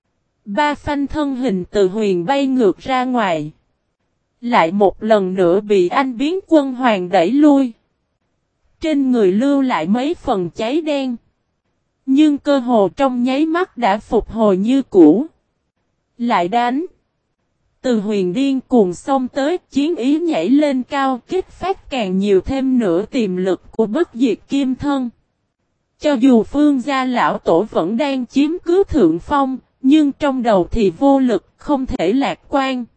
Ba phanh thân hình Từ Huyền bay ngược ra ngoài. Lại một lần nữa bị anh biến quân hoàng đẩy lui. Trên người lưu lại mấy phần cháy đen. Nhưng cơ hồ trong nháy mắt đã phục hồi như cũ. Lại đánh. Từ Huyền điên cuồng xông tới, chiến ý nhảy lên cao, kích phát càng nhiều thêm nữa tiềm lực của bất diệt kim thân. Cho dù Phương gia lão tổ vẫn đang chiếm cứ thượng phong, nhưng trong đầu thì vô lực, không thể lạc quan.